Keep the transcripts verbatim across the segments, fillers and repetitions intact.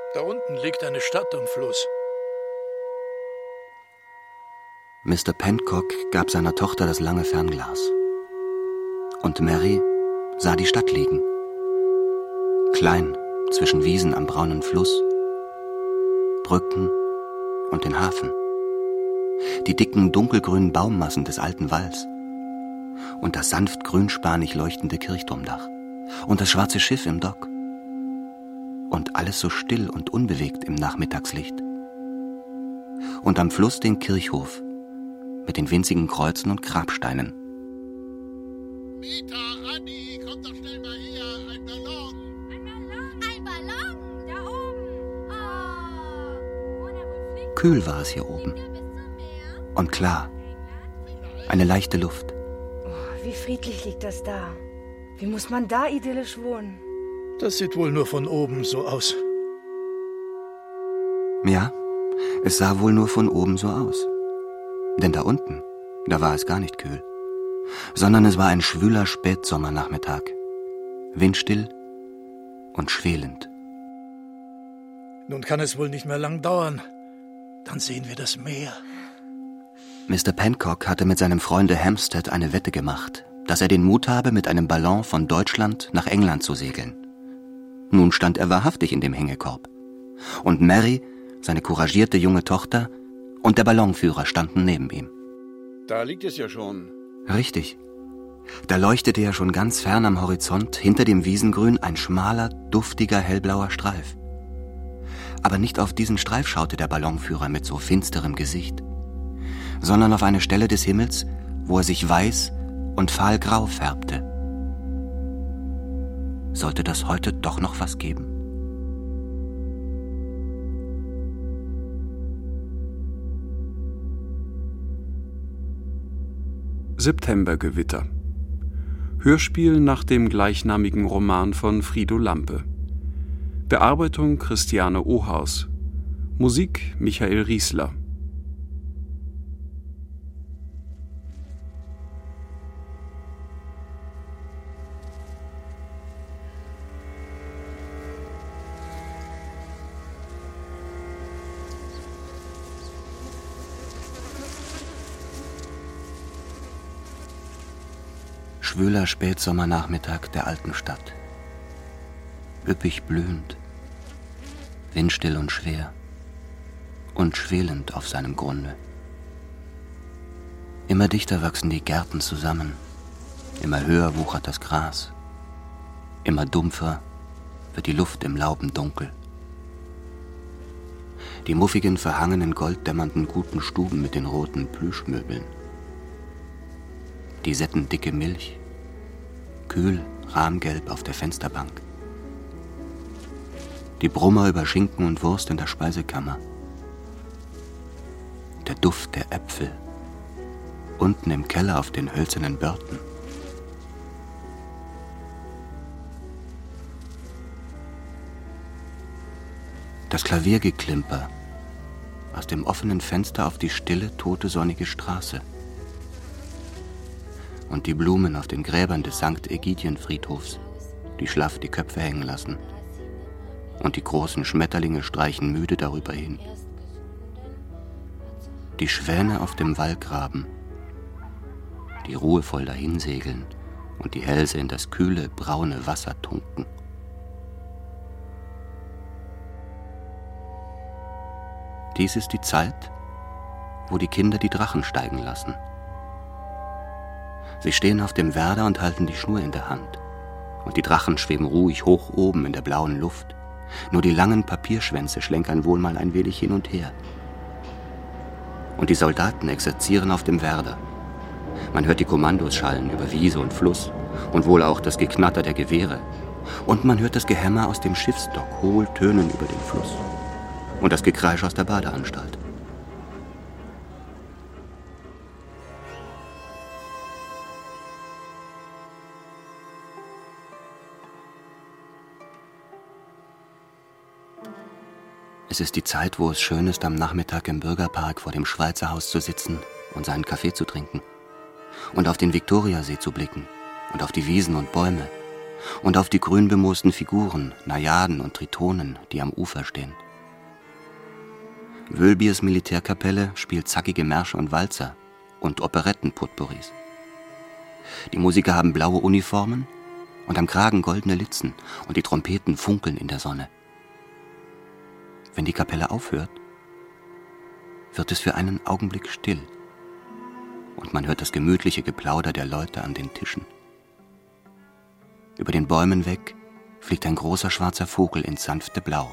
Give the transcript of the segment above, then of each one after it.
Da unten liegt eine Stadt am Fluss. Mister Pencock gab seiner Tochter das lange Fernglas. Und Mary sah die Stadt liegen. Klein zwischen Wiesen am braunen Fluss, Brücken und den Hafen. Die dicken dunkelgrünen Baummassen des alten Walls. Und das sanft grünspanig leuchtende Kirchturmdach. Und das schwarze Schiff im Dock. Und alles so still und unbewegt im Nachmittagslicht. Und am Fluss den Kirchhof mit den winzigen Kreuzen und Grabsteinen. Mieter, Andi, kommt doch schnell mal her, ein Ballon. Ein Ballon? Ein Ballon, da oben. Oh, wo der wohl fliegt? Kühl war es hier oben. Und klar. Eine leichte Luft. Oh, wie friedlich liegt das da. Wie muss man da idyllisch wohnen? Das sieht wohl nur von oben so aus. Ja, es sah wohl nur von oben so aus. Denn da unten, da war es gar nicht kühl. Sondern es war ein schwüler Spätsommernachmittag. Windstill und schwelend. Nun kann es wohl nicht mehr lang dauern. Dann sehen wir das Meer. Mister Pencock hatte mit seinem Freunde Hampstead eine Wette gemacht, dass er den Mut habe, mit einem Ballon von Deutschland nach England zu segeln. Nun stand er wahrhaftig in dem Hängekorb. Und Mary, seine couragierte junge Tochter, und der Ballonführer standen neben ihm. Da liegt es ja schon. Richtig. Da leuchtete ja schon ganz fern am Horizont, hinter dem Wiesengrün, ein schmaler, duftiger, hellblauer Streif. Aber nicht auf diesen Streif schaute der Ballonführer mit so finsterem Gesicht, sondern auf eine Stelle des Himmels, wo er sich weiß und fahlgrau färbte. Sollte das heute doch noch was geben? Septembergewitter. Hörspiel nach dem gleichnamigen Roman von Frido Lampe. Bearbeitung Christiane Ohaus. Musik Michael Riesler. Schwüler Spätsommernachmittag der alten Stadt. Üppig blühend, windstill und schwer und schwelend auf seinem Grunde. Immer dichter wachsen die Gärten zusammen, immer höher wuchert das Gras, immer dumpfer wird die Luft im Lauben dunkel. Die muffigen, verhangenen, golddämmernden guten Stuben mit den roten Plüschmöbeln. Die settendicke Milch, kühl, rahmgelb auf der Fensterbank. Die Brummer über Schinken und Wurst in der Speisekammer. Der Duft der Äpfel, unten im Keller auf den hölzernen Börten. Das Klaviergeklimper aus dem offenen Fenster auf die stille, tote, sonnige Straße. Und die Blumen auf den Gräbern des Sankt Ägidien-Friedhofs, die schlaff die Köpfe hängen lassen. Und die großen Schmetterlinge streichen müde darüber hin. Die Schwäne auf dem Wallgraben, die ruhevoll dahinsegeln und die Hälse in das kühle, braune Wasser tunken. Dies ist die Zeit, wo die Kinder die Drachen steigen lassen. Sie stehen auf dem Werder und halten die Schnur in der Hand. Und die Drachen schweben ruhig hoch oben in der blauen Luft. Nur die langen Papierschwänze schlenkern wohl mal ein wenig hin und her. Und die Soldaten exerzieren auf dem Werder. Man hört die Kommandos schallen über Wiese und Fluss und wohl auch das Geknatter der Gewehre. Und man hört das Gehämmer aus dem Schiffsdock hohl tönen über den Fluss. Und das Gekreisch aus der Badeanstalt. Es ist die Zeit, wo es schön ist, am Nachmittag im Bürgerpark vor dem Schweizerhaus zu sitzen und seinen Kaffee zu trinken und auf den Viktoriasee zu blicken und auf die Wiesen und Bäume und auf die grün bemoosten Figuren, Najaden und Tritonen, die am Ufer stehen. Wölbiers Militärkapelle spielt zackige Märsche und Walzer und Operetten-Potpourris. Die Musiker haben blaue Uniformen und am Kragen goldene Litzen und die Trompeten funkeln in der Sonne. Wenn die Kapelle aufhört, wird es für einen Augenblick still und man hört das gemütliche Geplauder der Leute an den Tischen. Über den Bäumen weg fliegt ein großer schwarzer Vogel ins sanfte Blau.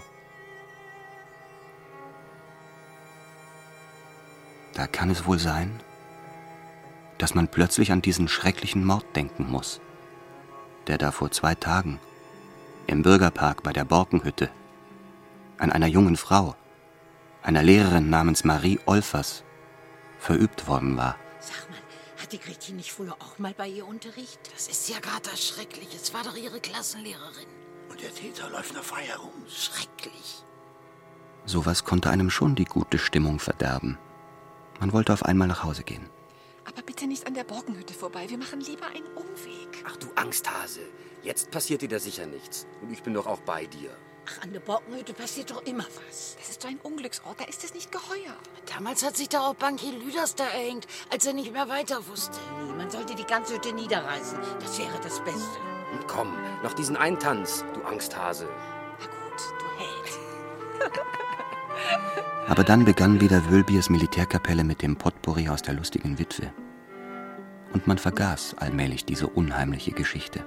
Da kann es wohl sein, dass man plötzlich an diesen schrecklichen Mord denken muss, der da vor zwei Tagen im Bürgerpark bei der Borkenhütte an einer jungen Frau, einer Lehrerin namens Marie Olfers, verübt worden war. Sag mal, hatte Gretin nicht früher auch mal bei ihr Unterricht? Das ist ja gerade das Schreckliche. Es war doch ihre Klassenlehrerin. Und der Täter läuft noch frei herum. Schrecklich. Sowas konnte einem schon die gute Stimmung verderben. Man wollte auf einmal nach Hause gehen. Aber bitte nicht an der Borkenhütte vorbei. Wir machen lieber einen Umweg. Ach du Angsthase, jetzt passiert dir da sicher nichts. Und ich bin doch auch bei dir. Ach, an der Borkenhütte passiert doch immer was. Das ist so ein Unglücksort, da ist es nicht geheuer. Damals hat sich da auch Bankier Lüders da erhängt, als er nicht mehr weiter wusste. Nee, man sollte die ganze Hütte niederreißen. Das wäre das Beste. Und komm, noch diesen einen Tanz, du Angsthase. Na gut, du Held. Aber dann begann wieder Wölbiers Militärkapelle mit dem Potpourri aus der lustigen Witwe. Und man vergaß allmählich diese unheimliche Geschichte.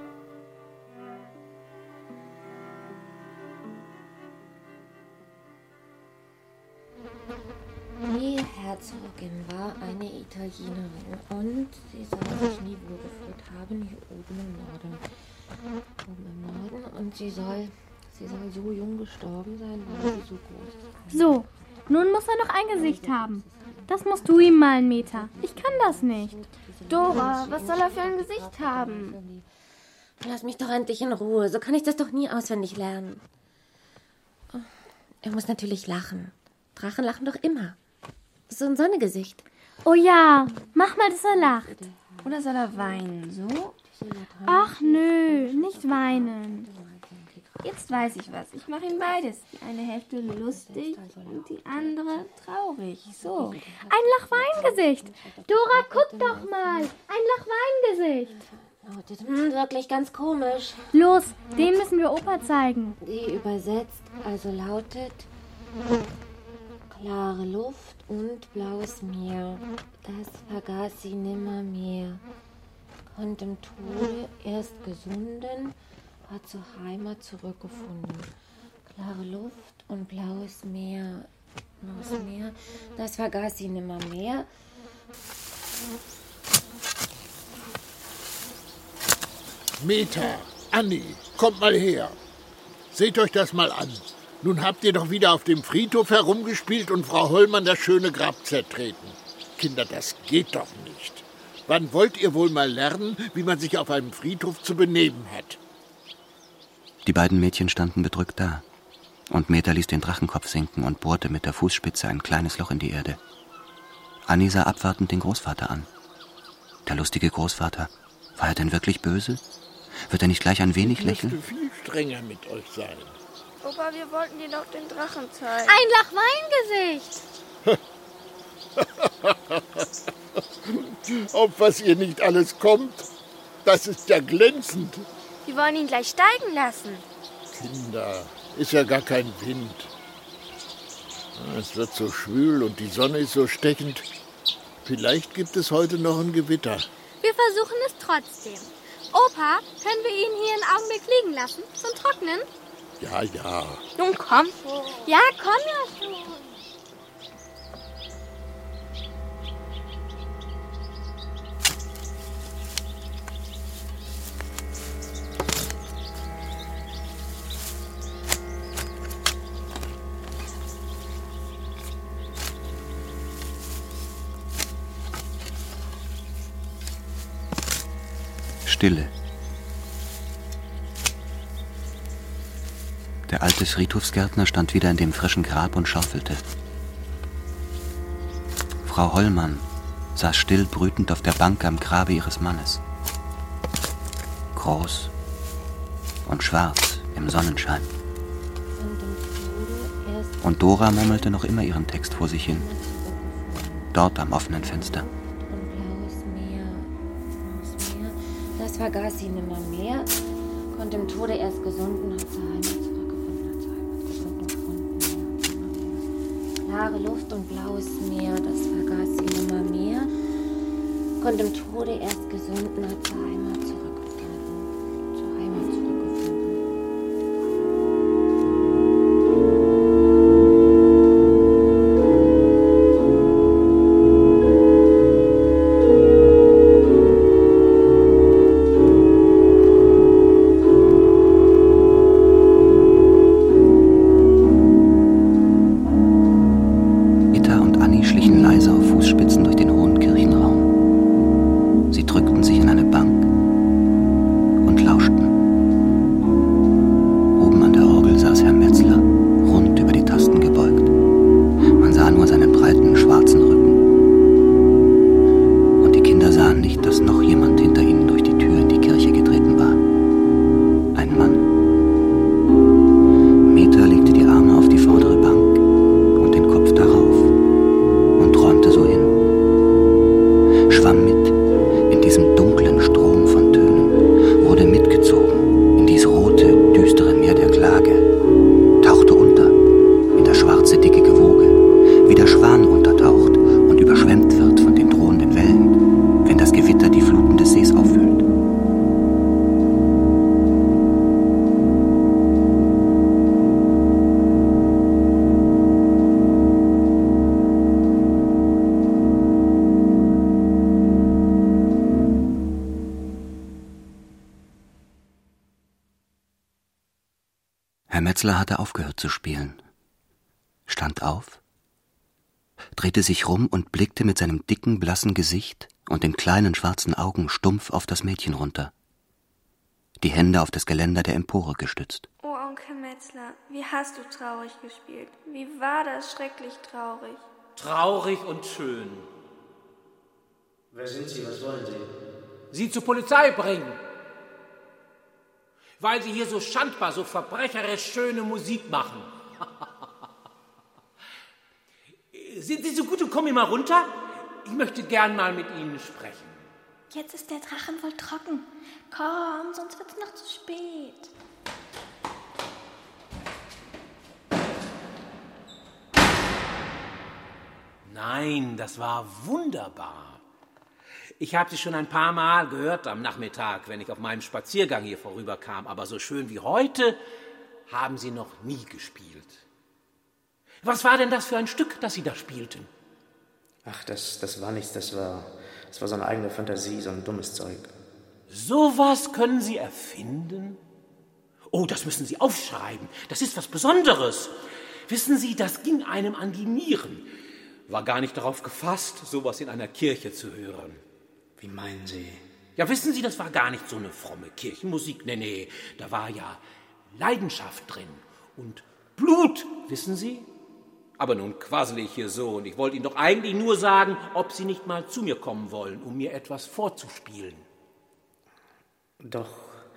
Die Herzogin war eine Italienerin und sie soll sich nie wohlgefühlt haben hier oben im Norden. Oben im Norden und sie soll, sie soll so jung gestorben sein, weil sie so groß ist. So, nun muss er noch ein Gesicht haben. Das musst du ihm malen, Meta. Ich kann das nicht. Dora, was soll er für ein Gesicht haben? Lass mich doch endlich in Ruhe, so kann ich das doch nie auswendig lernen. Er muss natürlich lachen. Drachen lachen doch immer. So ein Sonnegesicht. Oh ja, mach mal, dass er lacht. Oder soll er weinen, so? Ach nö, nicht weinen. Jetzt weiß ich was. Ich mache ihm beides. Die eine Hälfte lustig und die andere traurig. So. Ein Lachweingesicht. Dora, guck doch mal. Ein Lachweingesicht. Oh, das ist wirklich ganz komisch. Los, den müssen wir Opa zeigen. Die übersetzt also lautet: klare Luft und blaues Meer. Das vergaß sie nimmermehr. Konnt im Tode erst gesunden, hat zur Heimat zurückgefunden. Klare Luft und blaues Meer. Blaues Meer, das vergaß sie nimmermehr. Meta, Anni, kommt mal her. Seht euch das mal an. Nun habt ihr doch wieder auf dem Friedhof herumgespielt und Frau Hollmann das schöne Grab zertreten. Kinder, das geht doch nicht. Wann wollt ihr wohl mal lernen, wie man sich auf einem Friedhof zu benehmen hat? Die beiden Mädchen standen bedrückt da. Und Meta ließ den Drachenkopf sinken und bohrte mit der Fußspitze ein kleines Loch in die Erde. Anni sah abwartend den Großvater an. Der lustige Großvater, war er denn wirklich böse? Wird er nicht gleich ein wenig lächeln? Ich müsste viel strenger mit euch sein. Opa, wir wollten dir doch den Drachen zeigen. Ein Lachweingesicht. Auf was ihr nicht alles kommt, das ist ja glänzend. Wir wollen ihn gleich steigen lassen. Kinder, ist ja gar kein Wind. Es wird so schwül und die Sonne ist so stechend. Vielleicht gibt es heute noch ein Gewitter. Wir versuchen es trotzdem. Opa, können wir ihn hier einen Augenblick liegen lassen, zum Trocknen? Ja, ja. Nun komm schon. Ja, komm ja schon. Stille. Der alte Friedhofsgärtner stand wieder in dem frischen Grab und schaufelte. Frau Hollmann saß still brütend auf der Bank am Grabe ihres Mannes. Groß, und schwarz im Sonnenschein. Und Dora murmelte noch immer ihren Text vor sich hin. Dort am offenen Fenster. Und blaues Meer, blaues Meer, das vergaß sie nimmer mehr. Konnte im Tode erst gesunden, hat zur Heimat zurückgefunden, hat zur Heimat gefunden und gefunden. Ja. Klare Luft und blaues Meer, das vergaß sie nimmer mehr. Konnte im Tode erst gesunden, hat zur Heimat zurückgefunden, zur Heimat zurückgefunden. Herr Metzler hatte aufgehört zu spielen, stand auf, drehte sich rum und blickte mit seinem dicken, blassen Gesicht und den kleinen schwarzen Augen stumpf auf das Mädchen runter, die Hände auf das Geländer der Empore gestützt. Oh, Onkel Metzler, wie hast du traurig gespielt? Wie war das schrecklich traurig? Traurig und schön. Wer sind Sie? Was wollen Sie? Sie zur Polizei bringen. Weil Sie hier so schandbar, so verbrecherisch schöne Musik machen. Sind Sie so gut und kommen mal runter? Ich möchte gern mal mit Ihnen sprechen. Jetzt ist der Drachen wohl trocken. Komm, sonst wird's noch zu spät. Nein, das war wunderbar. Ich habe sie schon ein paar Mal gehört am Nachmittag, wenn ich auf meinem Spaziergang hier vorüberkam. Aber so schön wie heute haben sie noch nie gespielt. Was war denn das für ein Stück, das Sie da spielten? Ach, das, das war nichts. Das war, das war so eine eigene Fantasie, so ein dummes Zeug. Sowas können Sie erfinden? Oh, das müssen Sie aufschreiben. Das ist was Besonderes. Wissen Sie, das ging einem an die Nieren. War gar nicht darauf gefasst, sowas in einer Kirche zu hören. Wie meinen Sie? Ja, wissen Sie, das war gar nicht so eine fromme Kirchenmusik. Nee, nee, da war ja Leidenschaft drin und Blut, wissen Sie? Aber nun quassel ich hier so und ich wollte Ihnen doch eigentlich nur sagen, ob Sie nicht mal zu mir kommen wollen, um mir etwas vorzuspielen. Doch,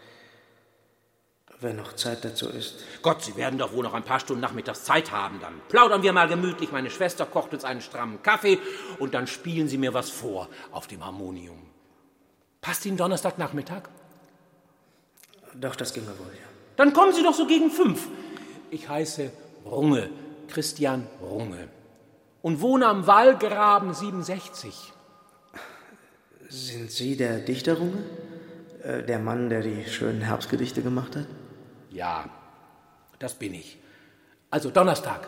wenn noch Zeit dazu ist. Gott, Sie werden doch wohl noch ein paar Stunden nachmittags Zeit haben. Dann plaudern wir mal gemütlich. Meine Schwester kocht uns einen strammen Kaffee und dann spielen Sie mir was vor auf dem Harmonium. Passt Ihnen Donnerstagnachmittag? Doch, das ginge wohl, ja. Dann kommen Sie doch so gegen fünf. Ich heiße Runge, Christian Runge, und wohne am Wallgraben siebenundsechzig. Sind Sie der Dichter Runge? Äh, der Mann, der die schönen Herbstgedichte gemacht hat? Ja, das bin ich. Also Donnerstag.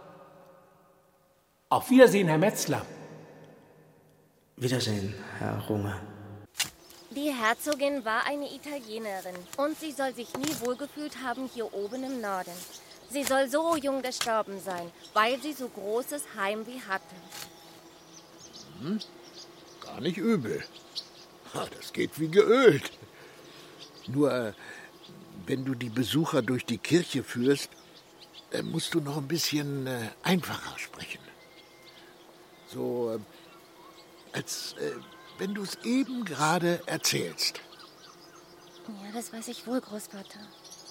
Auf Wiedersehen, Herr Metzler. Wiedersehen, Herr Runge. Die Herzogin war eine Italienerin und sie soll sich nie wohlgefühlt haben hier oben im Norden. Sie soll so jung gestorben sein, weil sie so großes Heimweh hatte. Hm, gar nicht übel. Das geht wie geölt. Nur, wenn du die Besucher durch die Kirche führst, musst du noch ein bisschen einfacher sprechen. So, als wenn du es eben gerade erzählst. Ja, das weiß ich wohl, Großvater.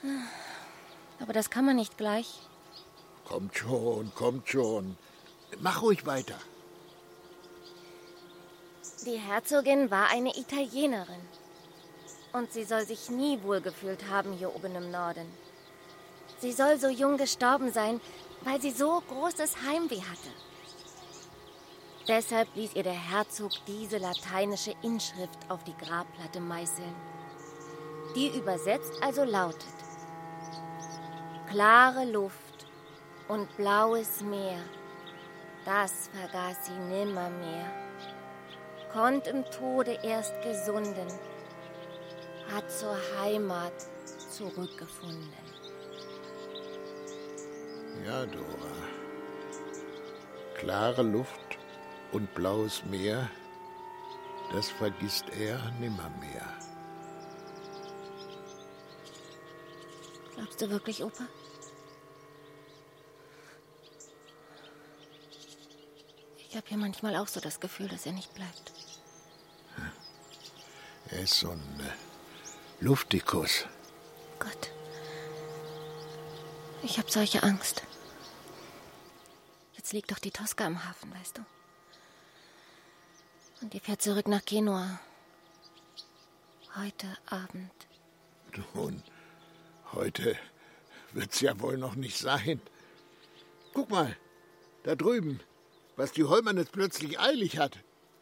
Aber das kann man nicht gleich. Kommt schon, kommt schon. Mach ruhig weiter. Die Herzogin war eine Italienerin. Und sie soll sich nie wohlgefühlt haben hier oben im Norden. Sie soll so jung gestorben sein, weil sie so großes Heimweh hatte. Deshalb ließ ihr der Herzog diese lateinische Inschrift auf die Grabplatte meißeln. Die übersetzt also lautet: Klare Luft und blaues Meer, das vergaß sie nimmermehr. Konnt im Tode erst gesunden, hat zur Heimat zurückgefunden. Ja, Dora. Klare Luft und blaues Meer, das vergisst er nimmermehr. Glaubst du wirklich, Opa? Ich habe ja manchmal auch so das Gefühl, dass er nicht bleibt. Er ist so ein äh, Luftikus. Gott. Ich habe solche Angst. Jetzt liegt doch die Tosca im Hafen, weißt du? Und die fährt zurück nach Genua. Heute Abend. Nun, heute wird's ja wohl noch nicht sein. Guck mal, da drüben, was die Hollmann jetzt plötzlich eilig hat.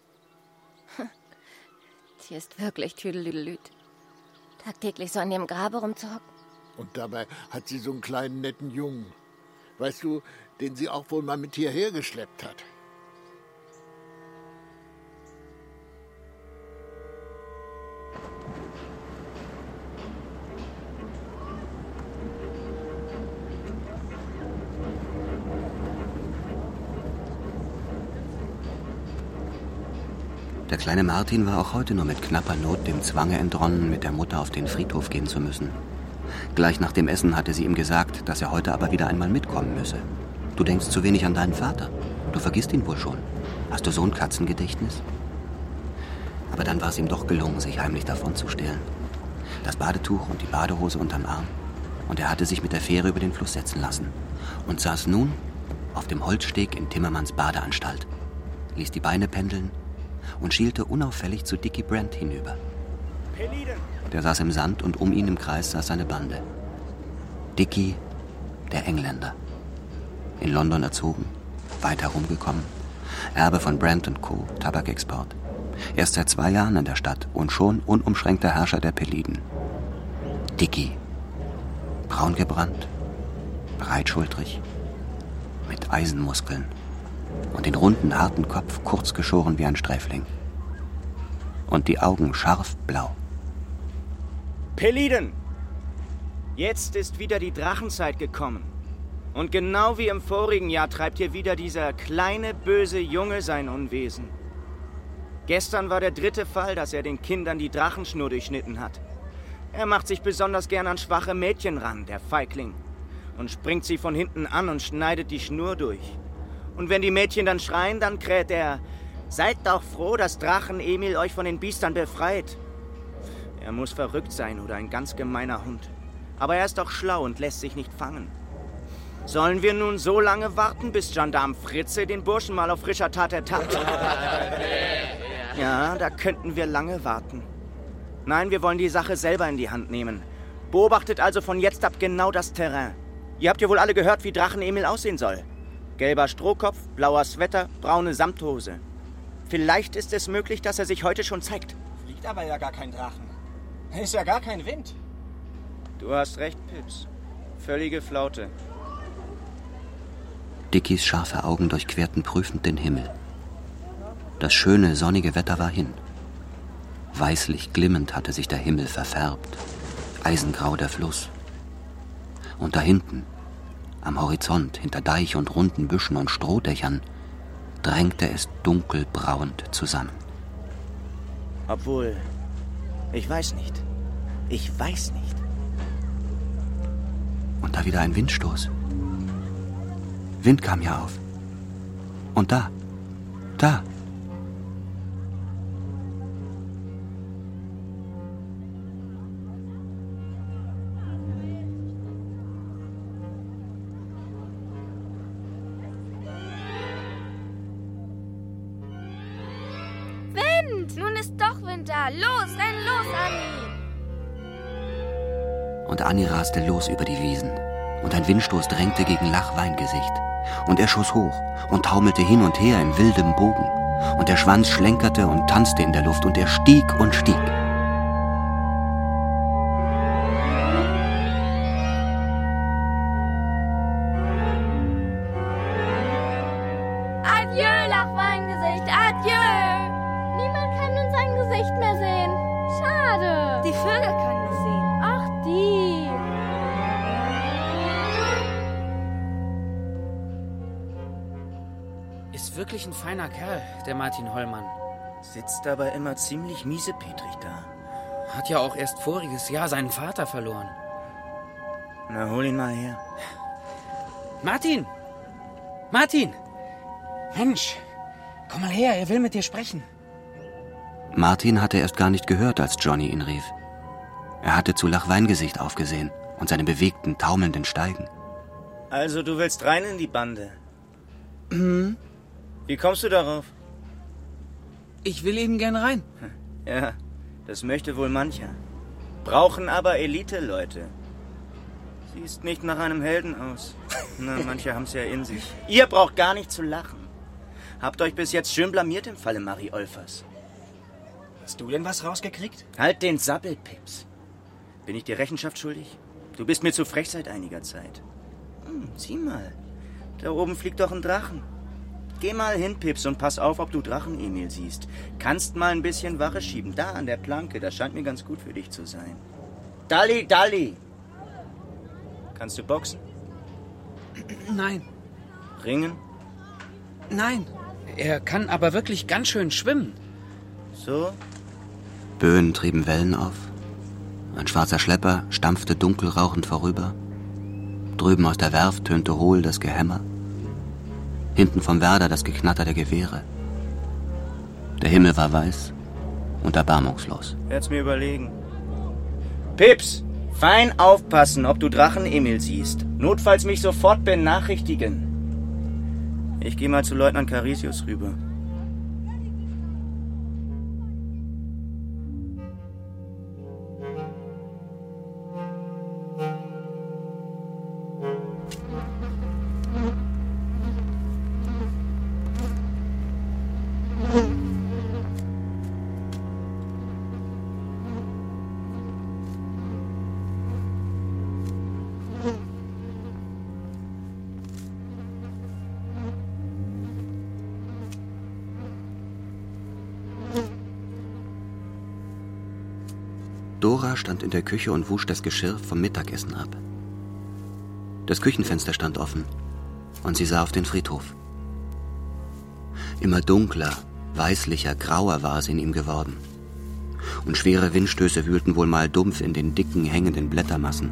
Die ist wirklich tüdelüdelüt. Tagtäglich so an dem Grabe rumzuhocken. Und dabei hat sie so einen kleinen, netten Jungen. Weißt du, den sie auch wohl mal mit hierher geschleppt hat. Der kleine Martin war auch heute nur mit knapper Not dem Zwange entronnen, mit der Mutter auf den Friedhof gehen zu müssen. Gleich nach dem Essen hatte sie ihm gesagt, dass er heute aber wieder einmal mitkommen müsse. Du denkst zu wenig an deinen Vater. Du vergisst ihn wohl schon. Hast du so ein Katzengedächtnis? Aber dann war es ihm doch gelungen, sich heimlich davonzustehlen. Das Badetuch und die Badehose unterm Arm. Und er hatte sich mit der Fähre über den Fluss setzen lassen. Und saß nun auf dem Holzsteg in Timmermans Badeanstalt. Ließ die Beine pendeln und schielte unauffällig zu Dickie Brent hinüber. Der saß im Sand und um ihn im Kreis saß seine Bande. Dickie, der Engländer. In London erzogen, weit herumgekommen. Erbe von Brent und Co., Tabakexport. Erst seit zwei Jahren in der Stadt und schon unumschränkter Herrscher der Peliden. Dickie, braun gebrannt, breitschultrig, mit Eisenmuskeln und den runden, harten Kopf kurz geschoren wie ein Sträfling. Und die Augen scharf blau. Peliden! Jetzt ist wieder die Drachenzeit gekommen. Und genau wie im vorigen Jahr treibt hier wieder dieser kleine, böse Junge sein Unwesen. Gestern war der dritte Fall, dass er den Kindern die Drachenschnur durchschnitten hat. Er macht sich besonders gern an schwache Mädchen ran, der Feigling. Und springt sie von hinten an und schneidet die Schnur durch. Und wenn die Mädchen dann schreien, dann kräht er: Seid doch froh, dass Drachen Emil euch von den Biestern befreit. Er muss verrückt sein oder ein ganz gemeiner Hund. Aber er ist doch schlau und lässt sich nicht fangen. Sollen wir nun so lange warten, bis Gendarm Fritze den Burschen mal auf frischer Tat ertappt? Ja, da könnten wir lange warten. Nein, wir wollen die Sache selber in die Hand nehmen. Beobachtet also von jetzt ab genau das Terrain. Ihr habt ja wohl alle gehört, wie Drachen Emil aussehen soll. Gelber Strohkopf, blauer Sweater, braune Samthose. Vielleicht ist es möglich, dass er sich heute schon zeigt. Fliegt aber ja gar kein Drachen. Ist ja gar kein Wind. Du hast recht, Pips. Völlige Flaute. Dickies scharfe Augen durchquerten prüfend den Himmel. Das schöne, sonnige Wetter war hin. Weißlich glimmend hatte sich der Himmel verfärbt. Eisengrau der Fluss. Und da hinten, am Horizont, hinter Deich und runden Büschen und Strohdächern, drängte es dunkelbrauend zusammen. Obwohl, ich weiß nicht. Ich weiß nicht. Und da wieder ein Windstoß. Wind kam ja auf. Und da, da. sind da. Los, renn los, Anni. Und Anni raste los über die Wiesen. Und ein Windstoß drängte gegen Lachweingesicht. Und er schoss hoch und taumelte hin und her in wildem Bogen. Und der Schwanz schlenkerte und tanzte in der Luft. Und er stieg und stieg. Adieu, Lachweingesicht, adieu. Niemand kann nun sein Gesicht mehr sehen. Schade. Die Vögel können es sehen. Ach, die. Ist wirklich ein feiner Kerl, der Martin Hollmann. Sitzt aber immer ziemlich miesepetrig da. Hat ja auch erst voriges Jahr seinen Vater verloren. Na, hol ihn mal her. Martin! Martin! Mensch, komm mal her, er will mit dir sprechen. Martin hatte erst gar nicht gehört, als Johnny ihn rief. Er hatte zu Lachweingesicht aufgesehen und seine bewegten, taumelnden Steigen. Also, du willst rein in die Bande? Hm? Wie kommst du darauf? Ich will eben gern rein. Ja, das möchte wohl mancher. Brauchen aber Elite-Leute. Siehst nicht nach einem Helden aus. Na, manche haben's ja in sich. Ihr braucht gar nicht zu lachen. Habt euch bis jetzt schön blamiert im Falle Marie Olfers. Hast du denn was rausgekriegt? Halt den Sabbel, Pips. Bin ich dir Rechenschaft schuldig? Du bist mir zu frech seit einiger Zeit. Hm, sieh mal. Da oben fliegt doch ein Drachen. Geh mal hin, Pips, und pass auf, ob du Drachen-Emil siehst. Kannst mal ein bisschen Wache schieben. Da an der Planke, das scheint mir ganz gut für dich zu sein. Dalli, Dalli! Kannst du boxen? Nein. Ringen? Nein. Er kann aber wirklich ganz schön schwimmen. So? Böen trieben Wellen auf. Ein schwarzer Schlepper stampfte dunkel rauchend vorüber. Drüben aus der Werft tönte hohl das Gehämmer. Hinten vom Werder das Geknatter der Gewehre. Der Himmel war weiß und erbarmungslos. Werd's mir überlegen. Pips, fein aufpassen, ob du Drachen-Emil siehst. Notfalls mich sofort benachrichtigen. Ich gehe mal zu Leutnant Carisius rüber. Dora stand in der Küche und wusch das Geschirr vom Mittagessen ab. Das Küchenfenster stand offen und sie sah auf den Friedhof. Immer dunkler, weißlicher, grauer war es in ihm geworden. Und schwere Windstöße wühlten wohl mal dumpf in den dicken, hängenden Blättermassen.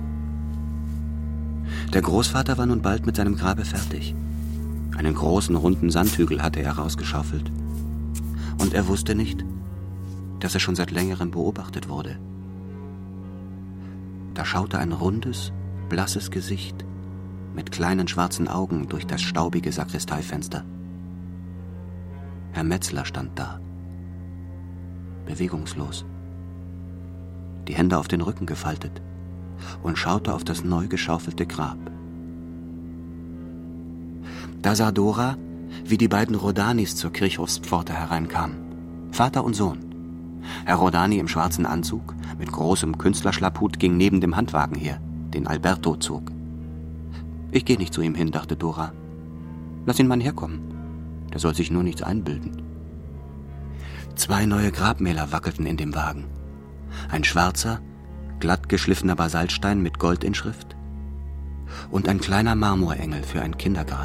Der Großvater war nun bald mit seinem Grabe fertig. Einen großen, runden Sandhügel hatte er rausgeschaufelt. Und er wusste nicht, dass er schon seit längerem beobachtet wurde. Da schaute ein rundes, blasses Gesicht mit kleinen schwarzen Augen durch das staubige Sakristeifenster. Herr Metzler stand da, bewegungslos, die Hände auf den Rücken gefaltet und schaute auf das neu geschaufelte Grab. Da sah Dora, wie die beiden Rodanis zur Kirchhofspforte hereinkamen, Vater und Sohn. Herr Rodani im schwarzen Anzug, mit großem Künstlerschlapphut, ging neben dem Handwagen her, den Alberto zog. Ich gehe nicht zu ihm hin, dachte Dora. Lass ihn mal herkommen. Der soll sich nur nichts einbilden. Zwei neue Grabmäler wackelten in dem Wagen. Ein schwarzer, glatt geschliffener Basaltstein mit Goldinschrift und ein kleiner Marmorengel für ein Kindergrab.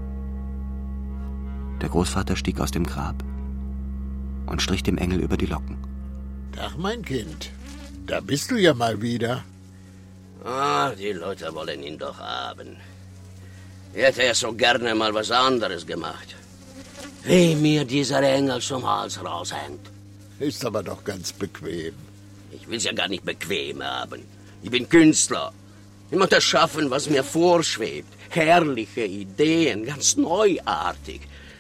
Der Großvater stieg aus dem Grab und strich dem Engel über die Locken. Ach, mein Kind, da bist du ja mal wieder. Ah, die Leute wollen ihn doch haben. Hätte er so gerne mal was anderes gemacht. Wie mir dieser Engel zum Hals raushängt. Ist aber doch ganz bequem. Ich will's ja gar nicht bequem haben. Ich bin Künstler. Ich muss das schaffen, was mir vorschwebt. Herrliche Ideen, ganz neuartig.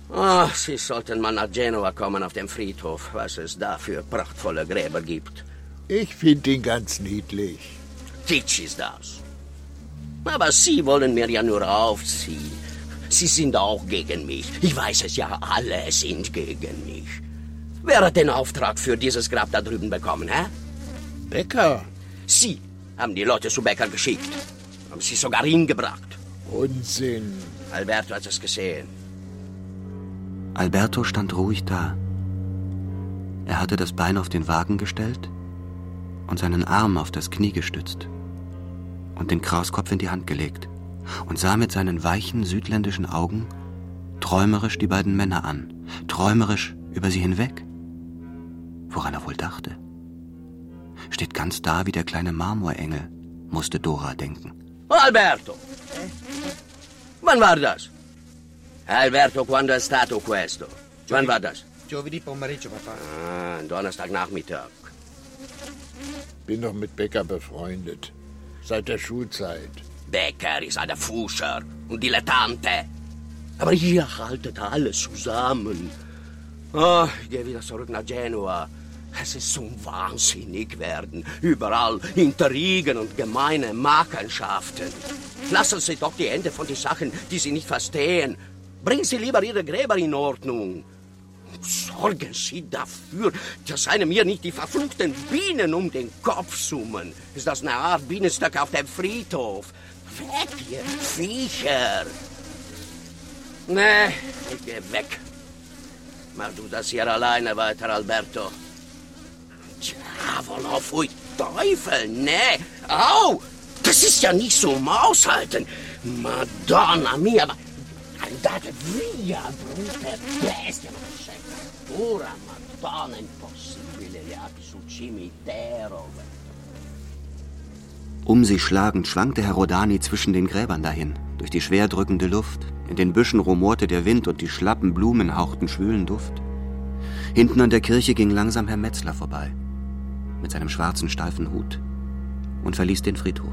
Ach, Sie sollten mal nach Genua kommen auf den Friedhof, was es da für prachtvolle Gräber gibt. Ich finde ihn ganz niedlich. Kitsch ist das. Aber Sie wollen mir ja nur aufziehen. Sie sind auch gegen mich. Ich weiß es ja, alle sind gegen mich. Wer hat den Auftrag für dieses Grab da drüben bekommen, hä? Becker? Sie haben die Leute zu Becker geschickt. Haben sie sogar hingebracht. Unsinn. Alberto hat es gesehen. Alberto stand ruhig da. Er hatte das Bein auf den Wagen gestellt und seinen Arm auf das Knie gestützt und den Krauskopf in die Hand gelegt und sah mit seinen weichen südländischen Augen träumerisch die beiden Männer an, träumerisch über sie hinweg. Woran er wohl dachte? Steht ganz da wie der kleine Marmorengel, musste Dora denken. Alberto! Wann war das? Alberto, quando è stato questo? Wann war das? Giovedì pomeriggio, Papa. Ah, Donnerstagnachmittag. Bin doch mit Becker befreundet. Seit der Schulzeit. Becker ist ein Fuscher und Dilettante. Aber ihr haltet alles zusammen. Oh, ich gehe wieder zurück nach Genua. Es ist zum Wahnsinnig werden. Überall Intrigen und gemeine Machenschaften. Lassen Sie doch die Hände von den Sachen, die Sie nicht verstehen. Bringen Sie lieber Ihre Gräber in Ordnung. Sorgen Sie dafür, dass einem mir nicht die verfluchten Bienen um den Kopf summen. Ist das eine Art Bienenstock auf dem Friedhof? Weg, ihr Viecher! Nee, ich geh weg. Mach du das hier alleine weiter, Alberto. Diavolo, pfui Teufel, nee. Au, das ist ja nicht zum Aushalten. Madonna mia, ma andate via, brutte bestie. Ora, Madonna, impossibile, gli sul cimitero. Um sie schlagend schwankte Herr Rodani zwischen den Gräbern dahin, durch die schwer drückende Luft. In den Büschen rumorte der Wind und die schlappen Blumen hauchten schwülen Duft. Hinten an der Kirche ging langsam Herr Metzler vorbei, mit seinem schwarzen, steifen Hut, und verließ den Friedhof.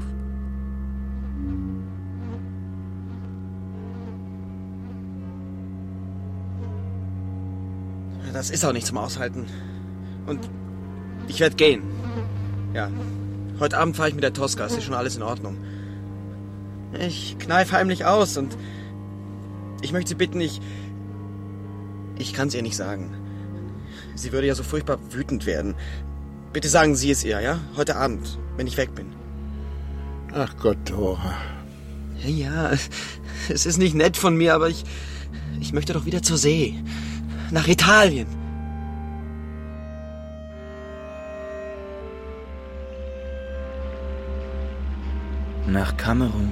Das ist auch nicht zum Aushalten. Und ich werde gehen. Ja, heute Abend fahre ich mit der Tosca, ist schon alles in Ordnung. Ich kneife heimlich aus und ich möchte Sie bitten, ich... Ich kann es ihr nicht sagen. Sie würde ja so furchtbar wütend werden. Bitte sagen Sie es ihr, ja? Heute Abend, wenn ich weg bin. Ach Gott, Dora. Ja, ja, es ist nicht nett von mir, aber ich... Ich möchte doch wieder zur See. Nach Italien. Nach Kamerun.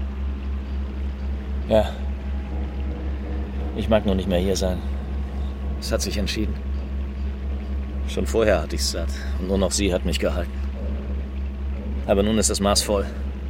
Ja. Ich mag nur nicht mehr hier sein. Es hat sich entschieden. Schon vorher hatte ich's satt. Und nur noch sie hat mich gehalten. Aber nun ist das Maß voll.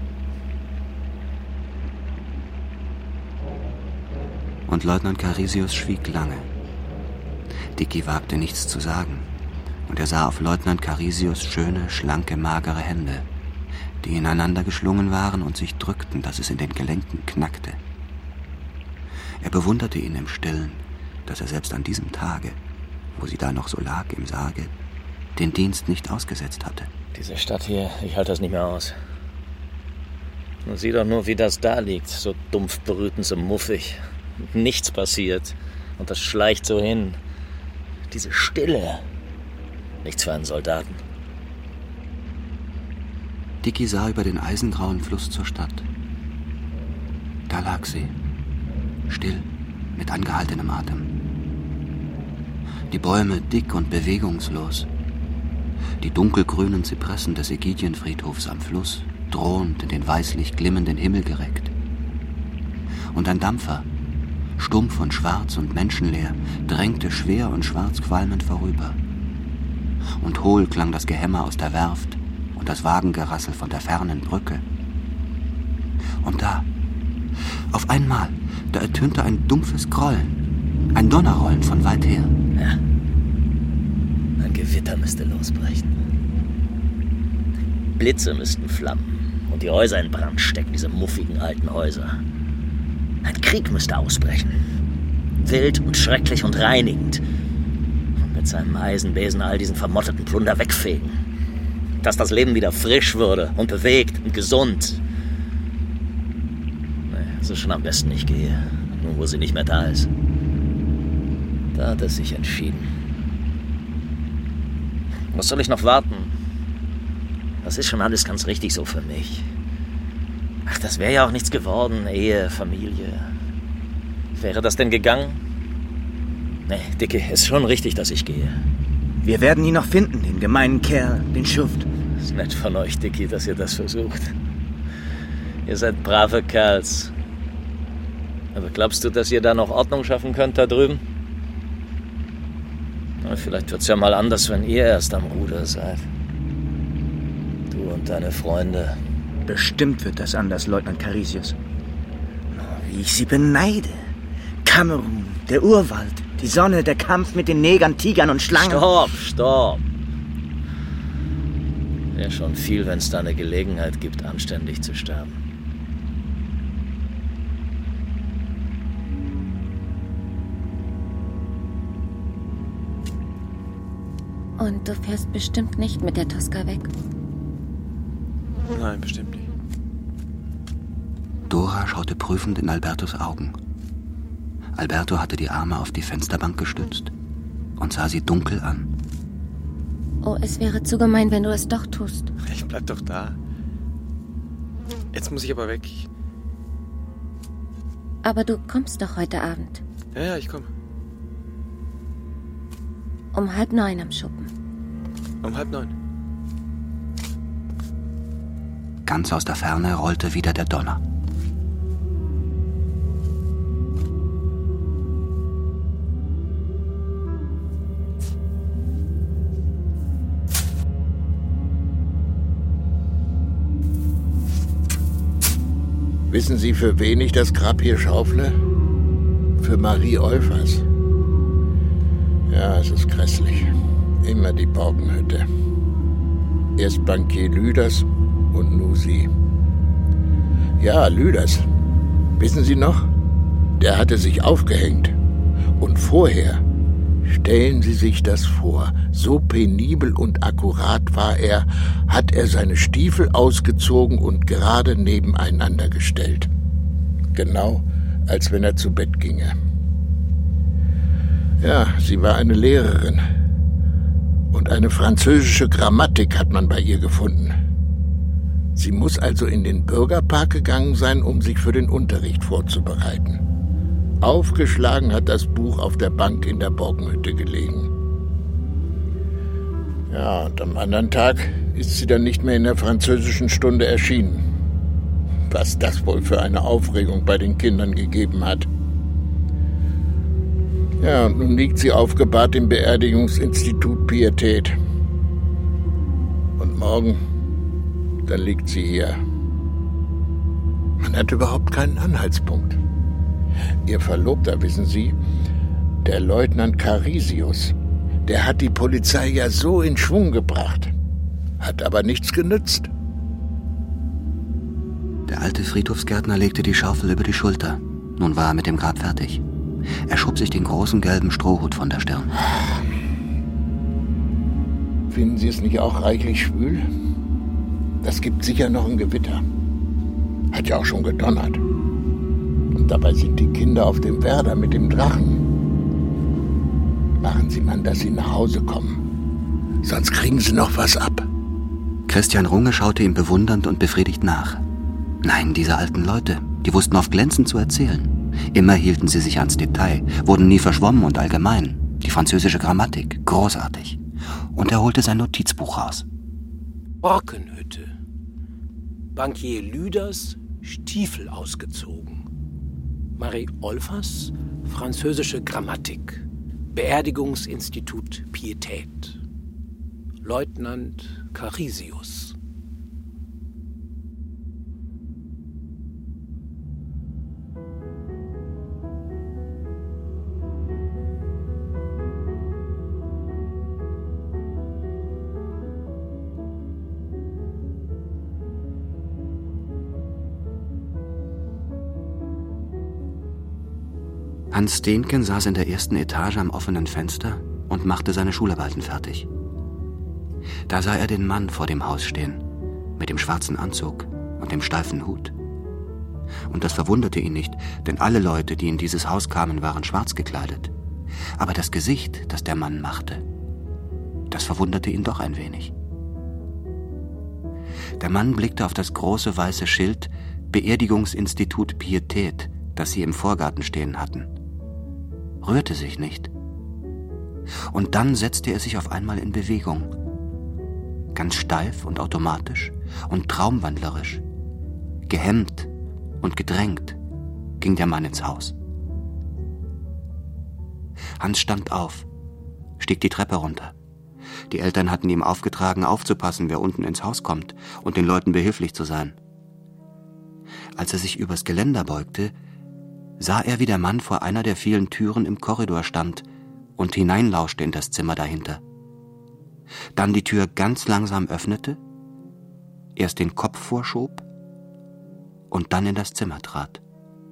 Und Leutnant Carisius schwieg lange. Dicky wagte nichts zu sagen. Und er sah auf Leutnant Carisius schöne, schlanke, magere Hände, die ineinander geschlungen waren und sich drückten, dass es in den Gelenken knackte. Er bewunderte ihn im Stillen, dass er selbst an diesem Tage, wo sie da noch so lag im Sarge, den Dienst nicht ausgesetzt hatte. Diese Stadt hier, ich halte das nicht mehr aus. Und sieh doch nur, wie das da liegt, so dumpf brütend, so muffig. Nichts passiert. Und das schleicht so hin. Diese Stille. Nichts für einen Soldaten. Dicky sah über den eisengrauen Fluss zur Stadt. Da lag sie, still, mit angehaltenem Atem. Die Bäume dick und bewegungslos. Die dunkelgrünen Zypressen des Ägidienfriedhofs am Fluss, drohend in den weißlich glimmenden Himmel gereckt. Und ein Dampfer, stumpf und schwarz und menschenleer, drängte schwer und schwarz qualmend vorüber. Und hohl klang das Gehämmer aus der Werft und das Wagengerassel von der fernen Brücke. Und da, auf einmal, da ertönte ein dumpfes Grollen, ein Donnerrollen von weit her. Ja, ein Gewitter müsste losbrechen. Blitze müssten flammen und die Häuser in Brand stecken, diese muffigen alten Häuser. Ein Krieg müsste ausbrechen. wild und schrecklich und reinigend. Und mit seinem Eisenbesen all diesen vermotteten Plunder wegfegen. Dass das Leben wieder frisch wurde und bewegt und gesund. Nee, es ist schon am besten, ich gehe. Nun, wo sie nicht mehr da ist. Da hat er sich entschieden. Was soll ich noch warten? Das ist schon alles ganz richtig so für mich. Ach, das wäre ja auch nichts geworden. Ehe, Familie. Wäre das denn gegangen? Nee, Dicke, ist schon richtig, dass ich gehe. Wir werden ihn noch finden, den gemeinen Kerl, den Schuft. Ist nett von euch, Dickie, dass ihr das versucht. Ihr seid brave Kerls. Aber glaubst du, dass ihr da noch Ordnung schaffen könnt da drüben? Na, vielleicht wird's ja mal anders, wenn ihr erst am Ruder seid. Du und deine Freunde. Bestimmt wird das anders, Leutnant Carisius. Wie ich sie beneide. Kamerun, der Urwald, die Sonne, der Kampf mit den Negern, Tigern und Schlangen. Stopp, stopp. Wäre schon viel, wenn es da eine Gelegenheit gibt, anständig zu sterben. Und du fährst bestimmt nicht mit der Tosca weg? Nein, bestimmt nicht. Dora schaute prüfend in Albertos Augen. Alberto hatte die Arme auf die Fensterbank gestützt und sah sie dunkel an. Oh, es wäre zu gemein, wenn du es doch tust. Ich bleib doch da. Jetzt muss ich aber weg. Aber du kommst doch heute Abend. Ja, ja, ich komme. Um halb neun am Schuppen. Um halb neun. Ganz aus der Ferne rollte wieder der Donner. Wissen Sie, für wen ich das Grab hier schaufle? Für Marie Olfers. Ja, es ist grässlich. Immer die Borkenhütte. Erst Bankier Lüders und nun sie. Ja, Lüders. Wissen Sie noch? Der hatte sich aufgehängt. Und vorher, stellen Sie sich das vor, so penibel und akkurat war er, hat er seine Stiefel ausgezogen und gerade nebeneinander gestellt. Genau, als wenn er zu Bett ginge. Ja, sie war eine Lehrerin. Und eine französische Grammatik hat man bei ihr gefunden. Sie muss also in den Bürgerpark gegangen sein, um sich für den Unterricht vorzubereiten. Aufgeschlagen hat das Buch auf der Bank in der Borkenhütte gelegen. Ja, und am anderen Tag ist sie dann nicht mehr in der französischen Stunde erschienen. Was das wohl für eine Aufregung bei den Kindern gegeben hat. Ja, und nun liegt sie aufgebahrt im Beerdigungsinstitut Pietät. Und morgen, dann liegt sie hier. Man hat überhaupt keinen Anhaltspunkt. Ihr Verlobter, wissen Sie, der Leutnant Carisius, der hat die Polizei ja so in Schwung gebracht. Hat aber nichts genützt. Der alte Friedhofsgärtner legte die Schaufel über die Schulter. Nun war er mit dem Grab fertig. Er schob sich den großen gelben Strohhut von der Stirn. Finden Sie es nicht auch reichlich schwül? Das gibt sicher noch ein Gewitter. Hat ja auch schon gedonnert. Und dabei sind die Kinder auf dem Werder mit dem Drachen. Machen Sie mal, dass Sie nach Hause kommen. Sonst kriegen Sie noch was ab. Christian Runge schaute ihm bewundernd und befriedigt nach. Nein, diese alten Leute, die wussten oft glänzend zu erzählen. Immer hielten sie sich ans Detail, wurden nie verschwommen und allgemein. Die französische Grammatik, großartig. Und er holte sein Notizbuch raus. Borkenhütte. Bankier Lüders, Stiefel ausgezogen. Marie Olfers, französische Grammatik. Beerdigungsinstitut Pietät. Leutnant Carisius. Hans Steenken saß in der ersten Etage am offenen Fenster und machte seine Schularbeiten fertig. Da sah er den Mann vor dem Haus stehen, mit dem schwarzen Anzug und dem steifen Hut. Und das verwunderte ihn nicht, denn alle Leute, die in dieses Haus kamen, waren schwarz gekleidet. Aber das Gesicht, das der Mann machte, das verwunderte ihn doch ein wenig. Der Mann blickte auf das große weiße Schild Beerdigungsinstitut Pietät, das sie im Vorgarten stehen hatten, rührte sich nicht. Und dann setzte er sich auf einmal in Bewegung. Ganz steif und automatisch und traumwandlerisch, gehemmt und gedrängt, ging der Mann ins Haus. Hans stand auf, stieg die Treppe runter. Die Eltern hatten ihm aufgetragen, aufzupassen, wer unten ins Haus kommt und den Leuten behilflich zu sein. Als er sich übers Geländer beugte, sah er, wie der Mann vor einer der vielen Türen im Korridor stand und hineinlauschte in das Zimmer dahinter. Dann die Tür ganz langsam öffnete, erst den Kopf vorschob und dann in das Zimmer trat.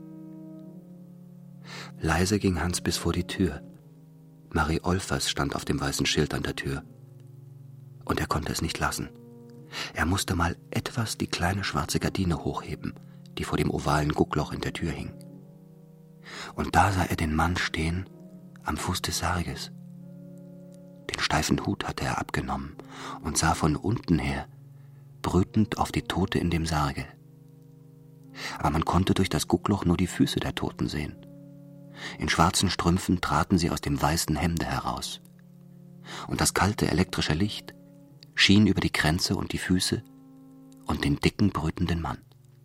Leise ging Hans bis vor die Tür. Marie Olfers stand auf dem weißen Schild an der Tür. Und er konnte es nicht lassen. Er musste mal etwas die kleine schwarze Gardine hochheben, die vor dem ovalen Guckloch in der Tür hing. Und da sah er den Mann stehen am Fuß des Sarges. Den steifen Hut hatte er abgenommen und sah von unten her brütend auf die Tote in dem Sarge. Aber man konnte durch das Guckloch nur die Füße der Toten sehen. In schwarzen Strümpfen traten sie aus dem weißen Hemde heraus. Und das kalte elektrische Licht schien über die Kränze und die Füße und den dicken, brütenden Mann.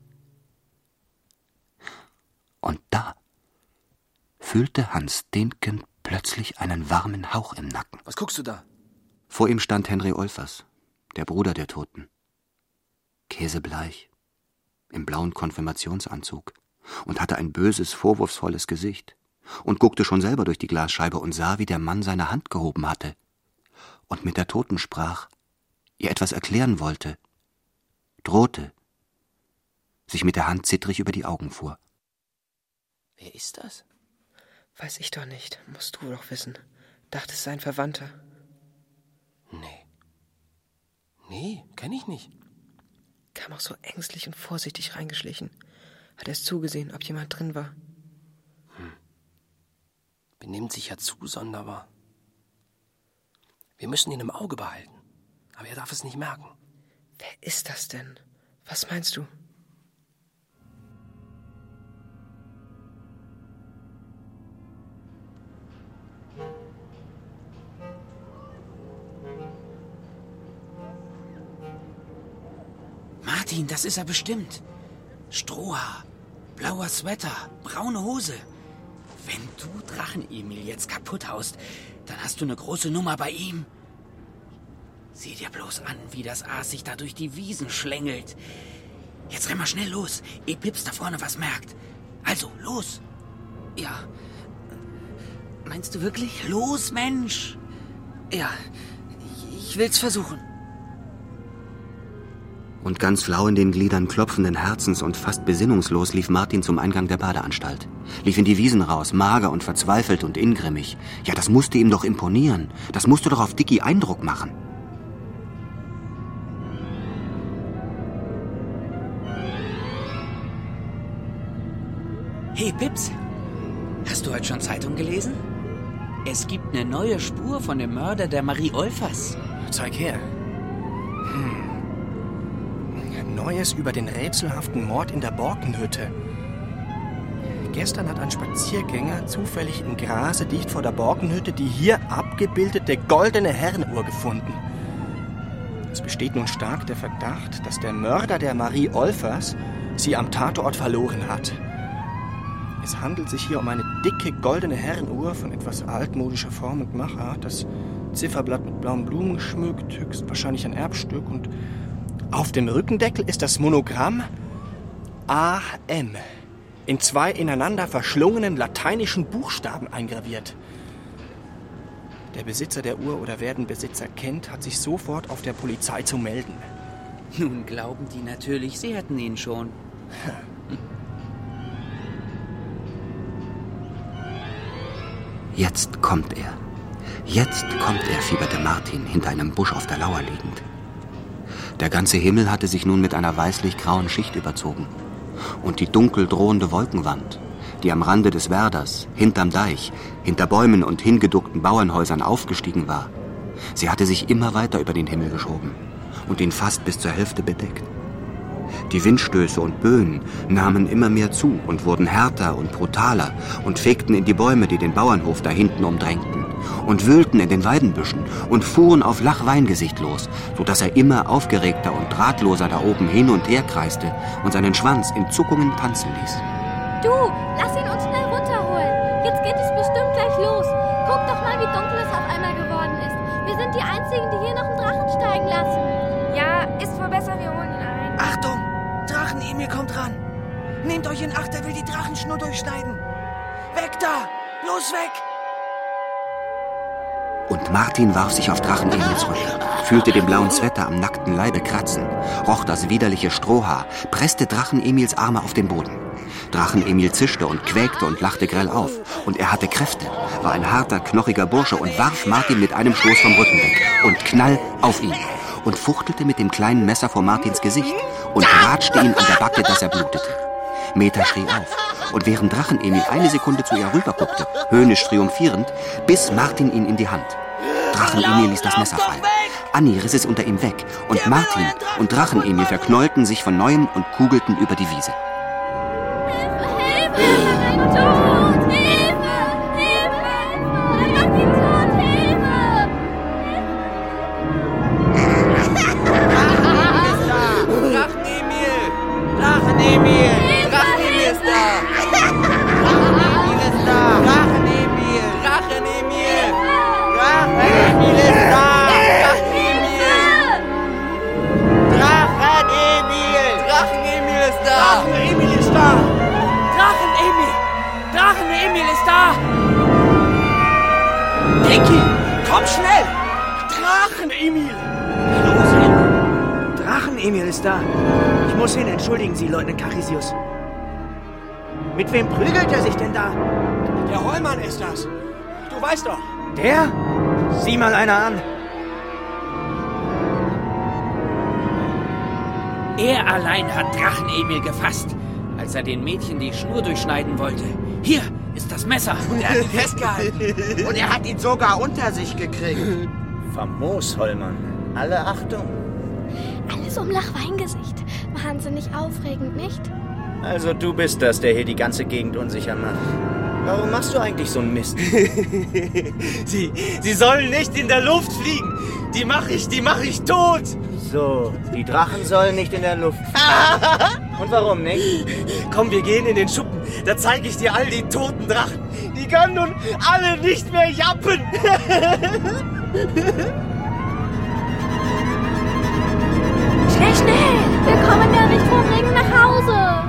Und da fühlte Hans Steenken plötzlich einen warmen Hauch im Nacken. Was guckst du da? Vor ihm stand Henry Olfers, der Bruder der Toten. Käsebleich, im blauen Konfirmationsanzug und hatte ein böses, vorwurfsvolles Gesicht und guckte schon selber durch die Glasscheibe und sah, wie der Mann seine Hand gehoben hatte und mit der Toten sprach, ihr etwas erklären wollte, drohte, sich mit der Hand zittrig über die Augen fuhr. Wer ist das? Weiß ich doch nicht. Musst du doch wissen. Dachte, es sei ein Verwandter. Nee. Nee, kenn ich nicht. Kam auch so ängstlich und vorsichtig reingeschlichen. Hat erst zugesehen, ob jemand drin war. Hm. Benimmt sich ja zu sonderbar. Wir müssen ihn im Auge behalten. Aber er darf es nicht merken. Wer ist das denn? Was meinst du? Martin, das ist er bestimmt. Strohhaar, blauer Sweater, braune Hose. Wenn du Drachen-Emil jetzt kaputt haust, dann hast du eine große Nummer bei ihm. Sieh dir bloß an, wie das Aas sich da durch die Wiesen schlängelt. Jetzt renn mal schnell los, ehe Pips da vorne was merkt. Also, los. Ja. Meinst du wirklich? Los, Mensch. Ja, ich will's versuchen. Und ganz flau in den Gliedern klopfenden Herzens und fast besinnungslos lief Martin zum Eingang der Badeanstalt. Lief in die Wiesen raus, mager und verzweifelt und ingrimmig. Ja, das musste ihm doch imponieren. Das musste doch auf Dicky Eindruck machen. Hey, Pips. Hast du heute schon Zeitung gelesen? Es gibt eine neue Spur von dem Mörder der Marie Olfers. Zeig her. Hm. Neues über den rätselhaften Mord in der Borkenhütte. Gestern hat ein Spaziergänger zufällig im Grase dicht vor der Borkenhütte die hier abgebildete goldene Herrenuhr gefunden. Es besteht nun stark der Verdacht, dass der Mörder der Marie Olfers sie am Tatort verloren hat. Es handelt sich hier um eine dicke goldene Herrenuhr von etwas altmodischer Form und Machart. Das Zifferblatt mit blauen Blumen geschmückt, höchstwahrscheinlich ein Erbstück. Und auf dem Rückendeckel ist das Monogramm A M in zwei ineinander verschlungenen lateinischen Buchstaben eingraviert. Der Besitzer der Uhr oder wer den Besitzer kennt, hat sich sofort auf der Polizei zu melden. Nun glauben die natürlich, sie hätten ihn schon. Jetzt kommt er. Jetzt kommt er, fieberte Martin, hinter einem Busch auf der Lauer liegend. Der ganze Himmel hatte sich nun mit einer weißlich-grauen Schicht überzogen. Und die dunkel drohende Wolkenwand, die am Rande des Werders, hinterm Deich, hinter Bäumen und hingeduckten Bauernhäusern aufgestiegen war, sie hatte sich immer weiter über den Himmel geschoben und ihn fast bis zur Hälfte bedeckt. Die Windstöße und Böen nahmen immer mehr zu und wurden härter und brutaler und fegten in die Bäume, die den Bauernhof da hinten umdrängten, und wühlten in den Weidenbüschen und fuhren auf Lachweingesicht los, so dass er immer aufgeregter und ratloser da oben hin und her kreiste und seinen Schwanz in Zuckungen tanzen ließ. Du, lass ihn uns schnell runterholen. Jetzt geht es bestimmt gleich los. Guck doch mal, wie dunkel es auf einmal geworden ist. Wir sind die Einzigen, die hier noch einen Drachen steigen lassen. Ja, ist wohl besser, wir holen ihn ein. Achtung! Drachen-Emil kommt ran! Nehmt euch in Acht, er will die Drachenschnur durchschneiden! Weg da! Los weg! Und Martin warf sich auf Drachen-Emil zurück, fühlte den blauen Sweater am nackten Leibe kratzen, roch das widerliche Strohhaar, presste Drachen-Emils Arme auf den Boden. Drachen-Emil zischte und quäkte und lachte grell auf. Und er hatte Kräfte, war ein harter, knochiger Bursche und warf Martin mit einem Stoß vom Rücken weg. Und knall auf ihn. Und fuchtelte mit dem kleinen Messer vor Martins Gesicht und ratschte ihn an der Backe, dass er blutete. Meta schrie auf. Und während Drachen-Emil eine Sekunde zu ihr rüberguckte, höhnisch triumphierend, biss Martin ihn in die Hand. Drachen-Emil ließ das Messer fallen. Anni riss es unter ihm weg. Und Martin und Drachen-Emil verknollten sich von Neuem und kugelten über die Wiese. Drachen-Emil! Drachen-Emil ist da! Drachen-Emil ist da! Drachen-Emil! Drachen-Emil! Drachen-Emil ist da! Drachen-Emil! Drachen-Emil! Drachen-Emil ist da! Drachen-Emil ist da! Drachen-Emil! Drachen-Emil ist da! Pinky, komm schnell! Drachen-Emil! Drachen-Emil ist da. Ich muss hin, entschuldigen Sie, Leutnant Carisius. Mit wem prügelt er sich denn da? Der Hollmann ist das. Du weißt doch. Der? Sieh mal einer an. Er allein hat Drachen-Emil gefasst, als er den Mädchen die Schnur durchschneiden wollte. Hier ist das Messer. Und er hat ihn festgehalten. Und er hat ihn sogar unter sich gekriegt. Famos, Hollmann. Alle Achtung. Alles um Lachweingesicht. Wahnsinnig aufregend, nicht? Also du bist das, der hier die ganze Gegend unsicher macht. Warum machst du eigentlich so einen Mist? sie, sie sollen nicht in der Luft fliegen. Die mach ich, die mach ich tot. So, die Drachen sollen nicht in der Luft fliegen. Und warum nicht? Komm, wir gehen in den Schuppen. Da zeige ich dir all die toten Drachen. Die können nun alle nicht mehr jappen. Schnell, schnell! Wir kommen ja nicht vor Regen nach Hause!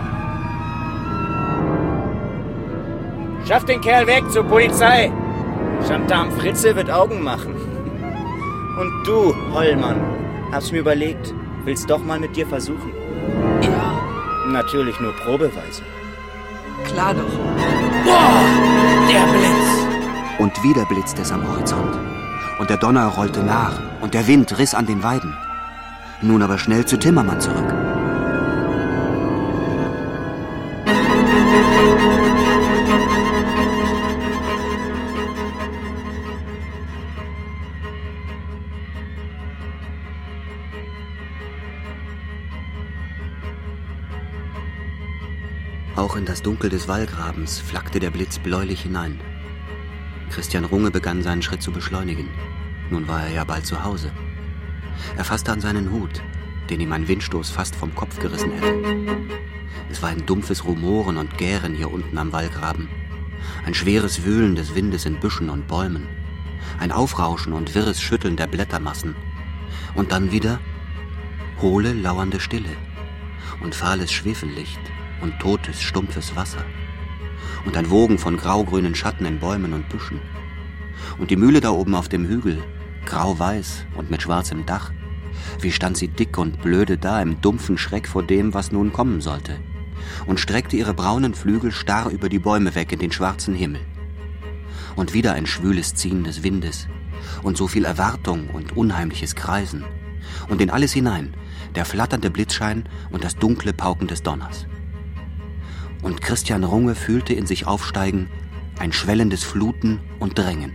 Schaff den Kerl weg zur Polizei! Gendarm Fritze wird Augen machen. Und du, Hollmann, hab's mir überlegt, willst doch mal mit dir versuchen? Ja. Natürlich nur probeweise. Klar doch. Boah, der Blitz! Und wieder blitzte es am Horizont. Und der Donner rollte nach und der Wind riss an den Weiden. Nun aber schnell zu Timmermann zurück. Auch in das Dunkel des Wallgrabens flackte der Blitz bläulich hinein. Christian Runge begann seinen Schritt zu beschleunigen. Nun war er ja bald zu Hause. Er fasste an seinen Hut, den ihm ein Windstoß fast vom Kopf gerissen hätte. Es war ein dumpfes Rumoren und Gären hier unten am Wallgraben. Ein schweres Wühlen des Windes in Büschen und Bäumen. Ein Aufrauschen und wirres Schütteln der Blättermassen. Und dann wieder hohle, lauernde Stille. Und fahles Schwefellicht und totes, stumpfes Wasser. Und ein Wogen von graugrünen Schatten in Bäumen und Büschen. Und die Mühle da oben auf dem Hügel, grau-weiß und mit schwarzem Dach. Wie stand sie dick und blöde da im dumpfen Schreck vor dem, was nun kommen sollte, und streckte ihre braunen Flügel starr über die Bäume weg in den schwarzen Himmel. Und wieder ein schwüles Ziehen des Windes und so viel Erwartung und unheimliches Kreisen. Und in alles hinein der flatternde Blitzschein und das dunkle Pauken des Donners. Und Christian Runge fühlte in sich aufsteigen ein schwellendes Fluten und Drängen.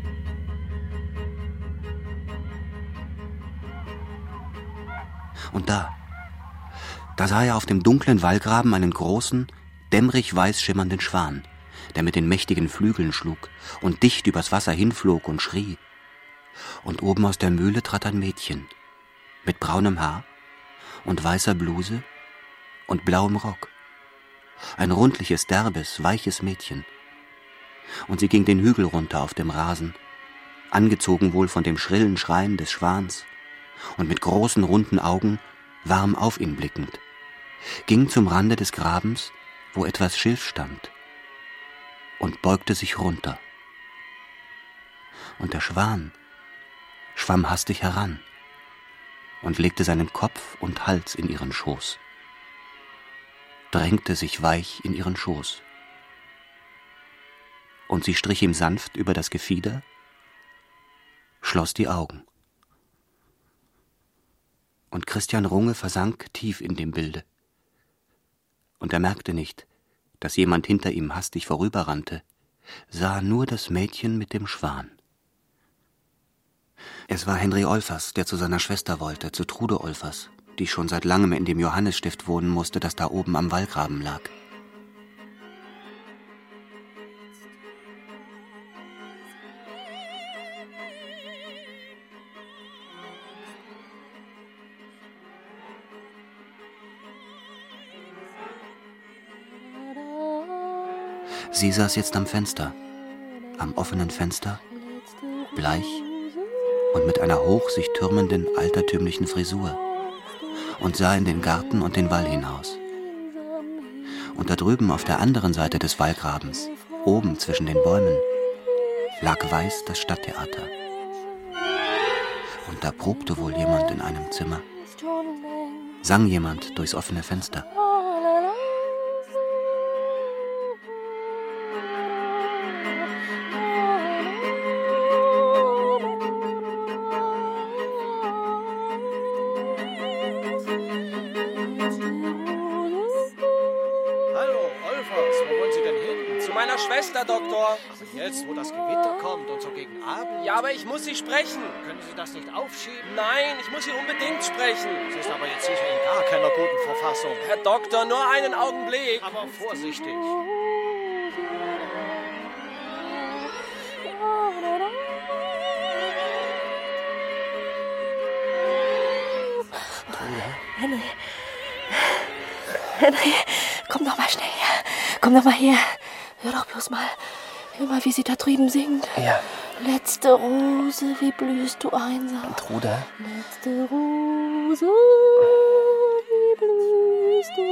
Und da, da sah er auf dem dunklen Wallgraben einen großen, dämmerig weiß schimmernden Schwan, der mit den mächtigen Flügeln schlug und dicht übers Wasser hinflog und schrie. Und oben aus der Mühle trat ein Mädchen mit braunem Haar und weißer Bluse und blauem Rock. Ein rundliches, derbes, weiches Mädchen. Und sie ging den Hügel runter auf dem Rasen, angezogen wohl von dem schrillen Schreien des Schwans und mit großen, runden Augen warm auf ihn blickend, ging zum Rande des Grabens, wo etwas Schilf stand, und beugte sich runter. Und der Schwan schwamm hastig heran und legte seinen Kopf und Hals in ihren Schoß, drängte sich weich in ihren Schoß. Und sie strich ihm sanft über das Gefieder, schloss die Augen. Und Christian Runge versank tief in dem Bilde. Und er merkte nicht, dass jemand hinter ihm hastig vorüberrannte, sah nur das Mädchen mit dem Schwan. Es war Henry Olfers, der zu seiner Schwester wollte, zu Trude Olfers, die schon seit langem in dem Johannisstift wohnen musste, das da oben am Wallgraben lag. Sie saß jetzt am Fenster, am offenen Fenster, bleich und mit einer hoch sich türmenden, altertümlichen Frisur, und sah in den Garten und den Wall hinaus. Und da drüben auf der anderen Seite des Wallgrabens, oben zwischen den Bäumen, lag weiß das Stadttheater. Und da probte wohl jemand in einem Zimmer, sang jemand durchs offene Fenster. Doktor. Aber jetzt, wo das Gewitter kommt und so gegen Abend... Ja, aber ich muss Sie sprechen. Können Sie das nicht aufschieben? Nein, ich muss Sie unbedingt sprechen. Sie ist aber jetzt sicher in gar keiner guten Verfassung. Herr Doktor, nur einen Augenblick. Aber vorsichtig. Henry. Henry, komm doch mal schnell her. Komm doch mal her. Hör doch bloß mal. Hör mal, wie sie da drüben singt. Ja. Letzte Rose, wie blühst du einsam. Trude. Letzte Rose, wie blühst du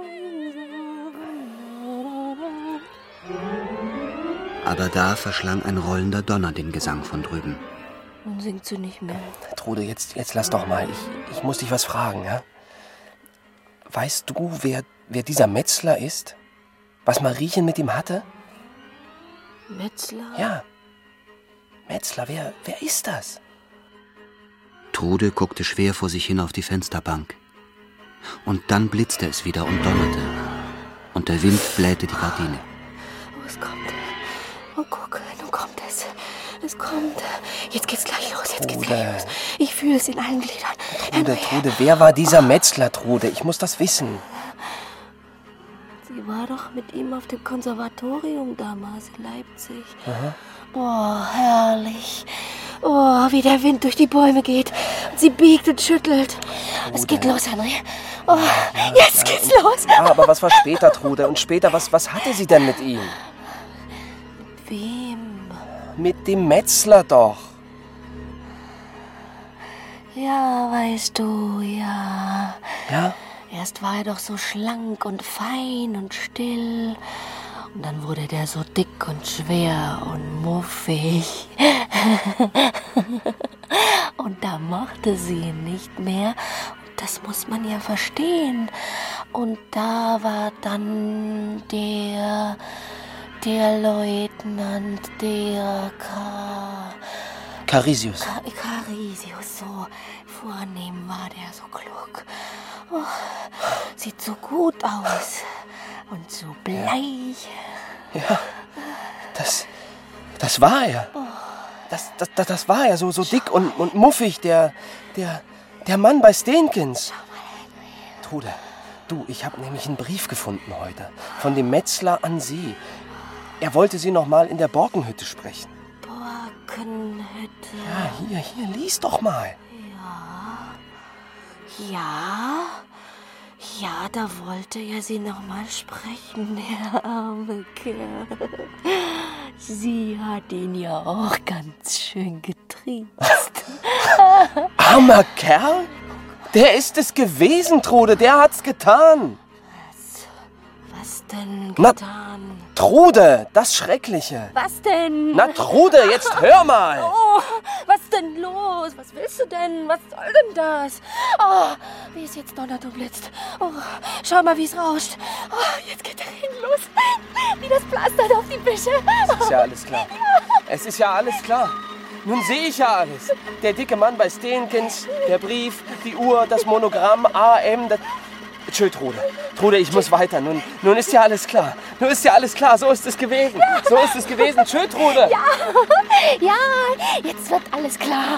einsam. Aber da verschlang ein rollender Donner den Gesang von drüben. Nun singt sie nicht mehr. Trude, jetzt, jetzt lass doch mal. Ich, ich muss dich was fragen, ja? Weißt du, wer, wer dieser Metzler ist? Was Mariechen mit ihm hatte? Metzler? Ja. Metzler, wer, wer ist das? Trude guckte schwer vor sich hin auf die Fensterbank. Und dann blitzte es wieder und donnerte. Und der Wind blähte die Gardine. Oh, es kommt. Oh, guck, nun kommt es. Es kommt. Jetzt geht's gleich los, jetzt geht's gleich los. Ich fühle es in allen Gliedern. Trude, Trude, wer war dieser Metzler, Trude? Ich muss das wissen. Sie war doch mit ihm auf dem Konservatorium damals in Leipzig. Aha. Oh, herrlich. Oh, wie der Wind durch die Bäume geht. Sie biegt und schüttelt. Trude. Es geht los, Henry. Oh, ja, jetzt ja, geht's und, los. Ja, aber was war später, Trude? Und später, was, was hatte sie denn mit ihm? Mit wem? Mit dem Metzler doch. Ja, weißt du, ja. Ja? Erst war er doch so schlank und fein und still. Und dann wurde der so dick und schwer und muffig. Und da mochte sie ihn nicht mehr. Und das muss man ja verstehen. Und da war dann der... der Leutnant, der Ka... Carisius. Ka Carisius, so vornehm war der, so klug. Oh, sieht so gut aus und so bleich. Ja, das, das war er. Das, das, das, das war er, so, so dick und, und muffig, der, der, der Mann bei Stenkens. Trude, du, ich habe nämlich einen Brief gefunden heute von dem Metzler an Sie. Er wollte Sie noch mal in der Borkenhütte sprechen. Borkenhütte. Ja, hier, hier, lies doch mal. Ja. Ja. Ja, da wollte er Sie noch mal sprechen, der arme Kerl. Sie hat ihn ja auch ganz schön getriezt. Armer Kerl? Der ist es gewesen, Trude, der hat's getan. Was? Was denn Na, getan? Trude, das Schreckliche. Was denn? Na, Trude, jetzt hör mal. Oh, was denn los? Was willst du denn? Was soll denn das? Oh, wie es jetzt donnert und blitzt. Oh, schau mal, wie es rauscht. Oh, jetzt geht der Regen los. Wie das plastert auf die Büsche. Es ist ja alles klar. Es ist ja alles klar. Nun sehe ich ja alles. Der dicke Mann bei Stenkens, der Brief, die Uhr, das Monogramm, A M, das... Tschö, Trude. Trude, ich muss weiter. Nun, nun ist ja alles klar. Nun ist ja alles klar. So ist es gewesen. So ist es gewesen. Tschö, Trude. Ja, ja, jetzt wird alles klar.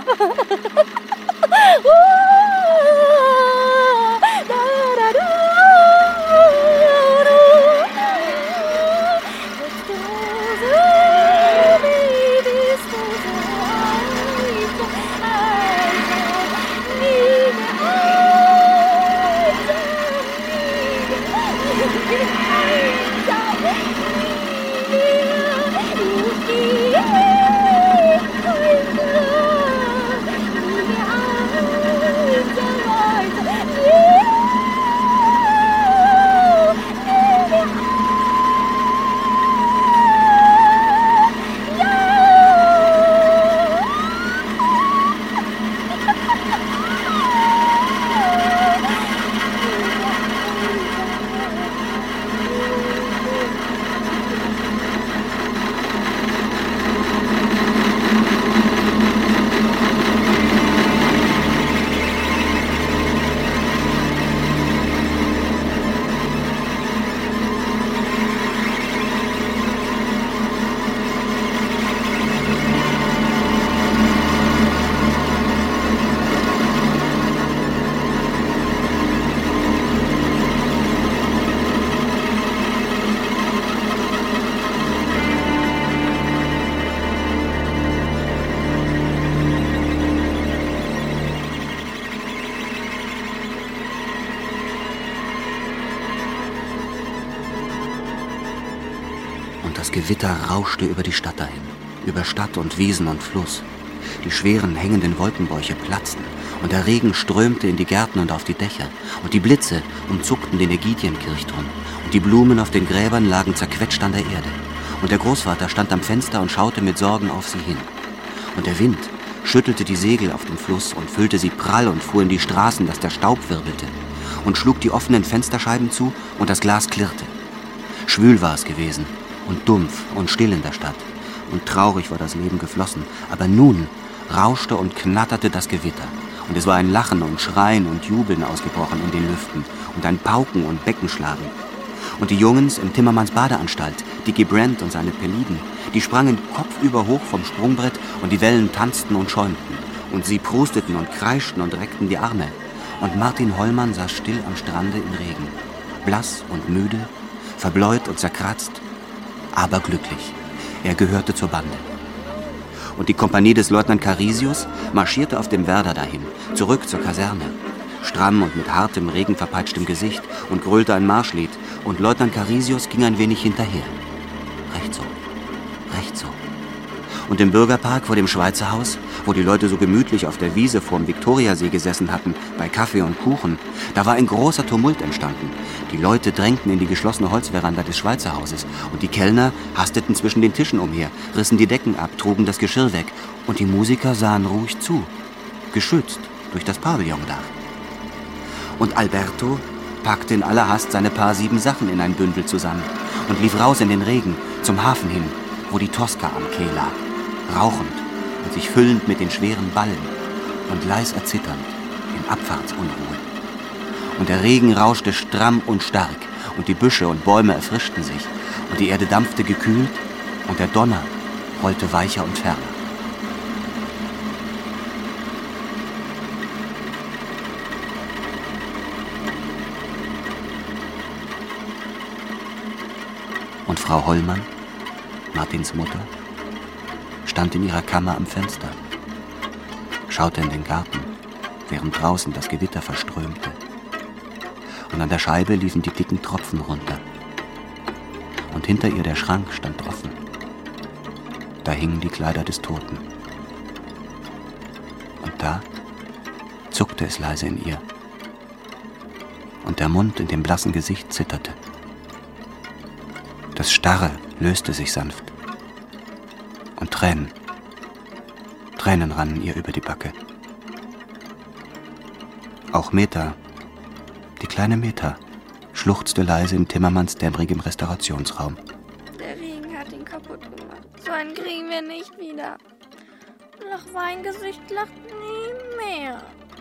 Das Gewitter rauschte über die Stadt dahin, über Stadt und Wiesen und Fluss. Die schweren, hängenden Wolkenbäuche platzten und der Regen strömte in die Gärten und auf die Dächer und die Blitze umzuckten den Ägidienkirchturm und die Blumen auf den Gräbern lagen zerquetscht an der Erde und der Großvater stand am Fenster und schaute mit Sorgen auf sie hin. Und der Wind schüttelte die Segel auf dem Fluss und füllte sie prall und fuhr in die Straßen, dass der Staub wirbelte und schlug die offenen Fensterscheiben zu und das Glas klirrte. Schwül war es gewesen und dumpf und still in der Stadt. Und traurig war das Leben geflossen. Aber nun rauschte und knatterte das Gewitter. Und es war ein Lachen und Schreien und Jubeln ausgebrochen in den Lüften und ein Pauken und Beckenschlagen. Und die Jungens im Timmermans Badeanstalt, Dickie Brent und seine Peliden, die sprangen kopfüber hoch vom Sprungbrett und die Wellen tanzten und schäumten. Und sie prusteten und kreischten und reckten die Arme. Und Martin Hollmann saß still am Strande im Regen. Blass und müde, verbläut und zerkratzt, aber glücklich. Er gehörte zur Bande. Und die Kompanie des Leutnant Carisius marschierte auf dem Werder dahin, zurück zur Kaserne. Stramm und mit hartem, regenverpeitschtem Gesicht und grölte ein Marschlied. Und Leutnant Carisius ging ein wenig hinterher. Recht so, recht so. Und im Bürgerpark vor dem Schweizerhaus, wo die Leute so gemütlich auf der Wiese vorm Viktoriasee gesessen hatten, bei Kaffee und Kuchen, da war ein großer Tumult entstanden. Die Leute drängten in die geschlossene Holzveranda des Schweizerhauses und die Kellner hasteten zwischen den Tischen umher, rissen die Decken ab, trugen das Geschirr weg und die Musiker sahen ruhig zu, geschützt durch das Pavillondach. Und Alberto packte in aller Hast seine paar sieben Sachen in ein Bündel zusammen und lief raus in den Regen, zum Hafen hin, wo die Tosca am Quai lag, rauchend und sich füllend mit den schweren Ballen und leis erzitternd in Abfahrtsunruhe. Und der Regen rauschte stramm und stark, und die Büsche und Bäume erfrischten sich, und die Erde dampfte gekühlt, und der Donner rollte weicher und ferner. Und Frau Hollmann, Martins Mutter, stand in ihrer Kammer am Fenster, schaute in den Garten, während draußen das Gewitter verströmte. Und an der Scheibe liefen die dicken Tropfen runter. Und hinter ihr der Schrank stand offen. Da hingen die Kleider des Toten. Und da zuckte es leise in ihr. Und der Mund in dem blassen Gesicht zitterte. Das Starre löste sich sanft. Und Tränen, Tränen rannen ihr über die Backe. Auch Meta, die kleine Meta, schluchzte leise in Timmermans dämmerigem Restaurationsraum. Der Regen hat ihn kaputt gemacht. So einen kriegen wir nicht wieder. Lachweingesicht lacht nie mehr.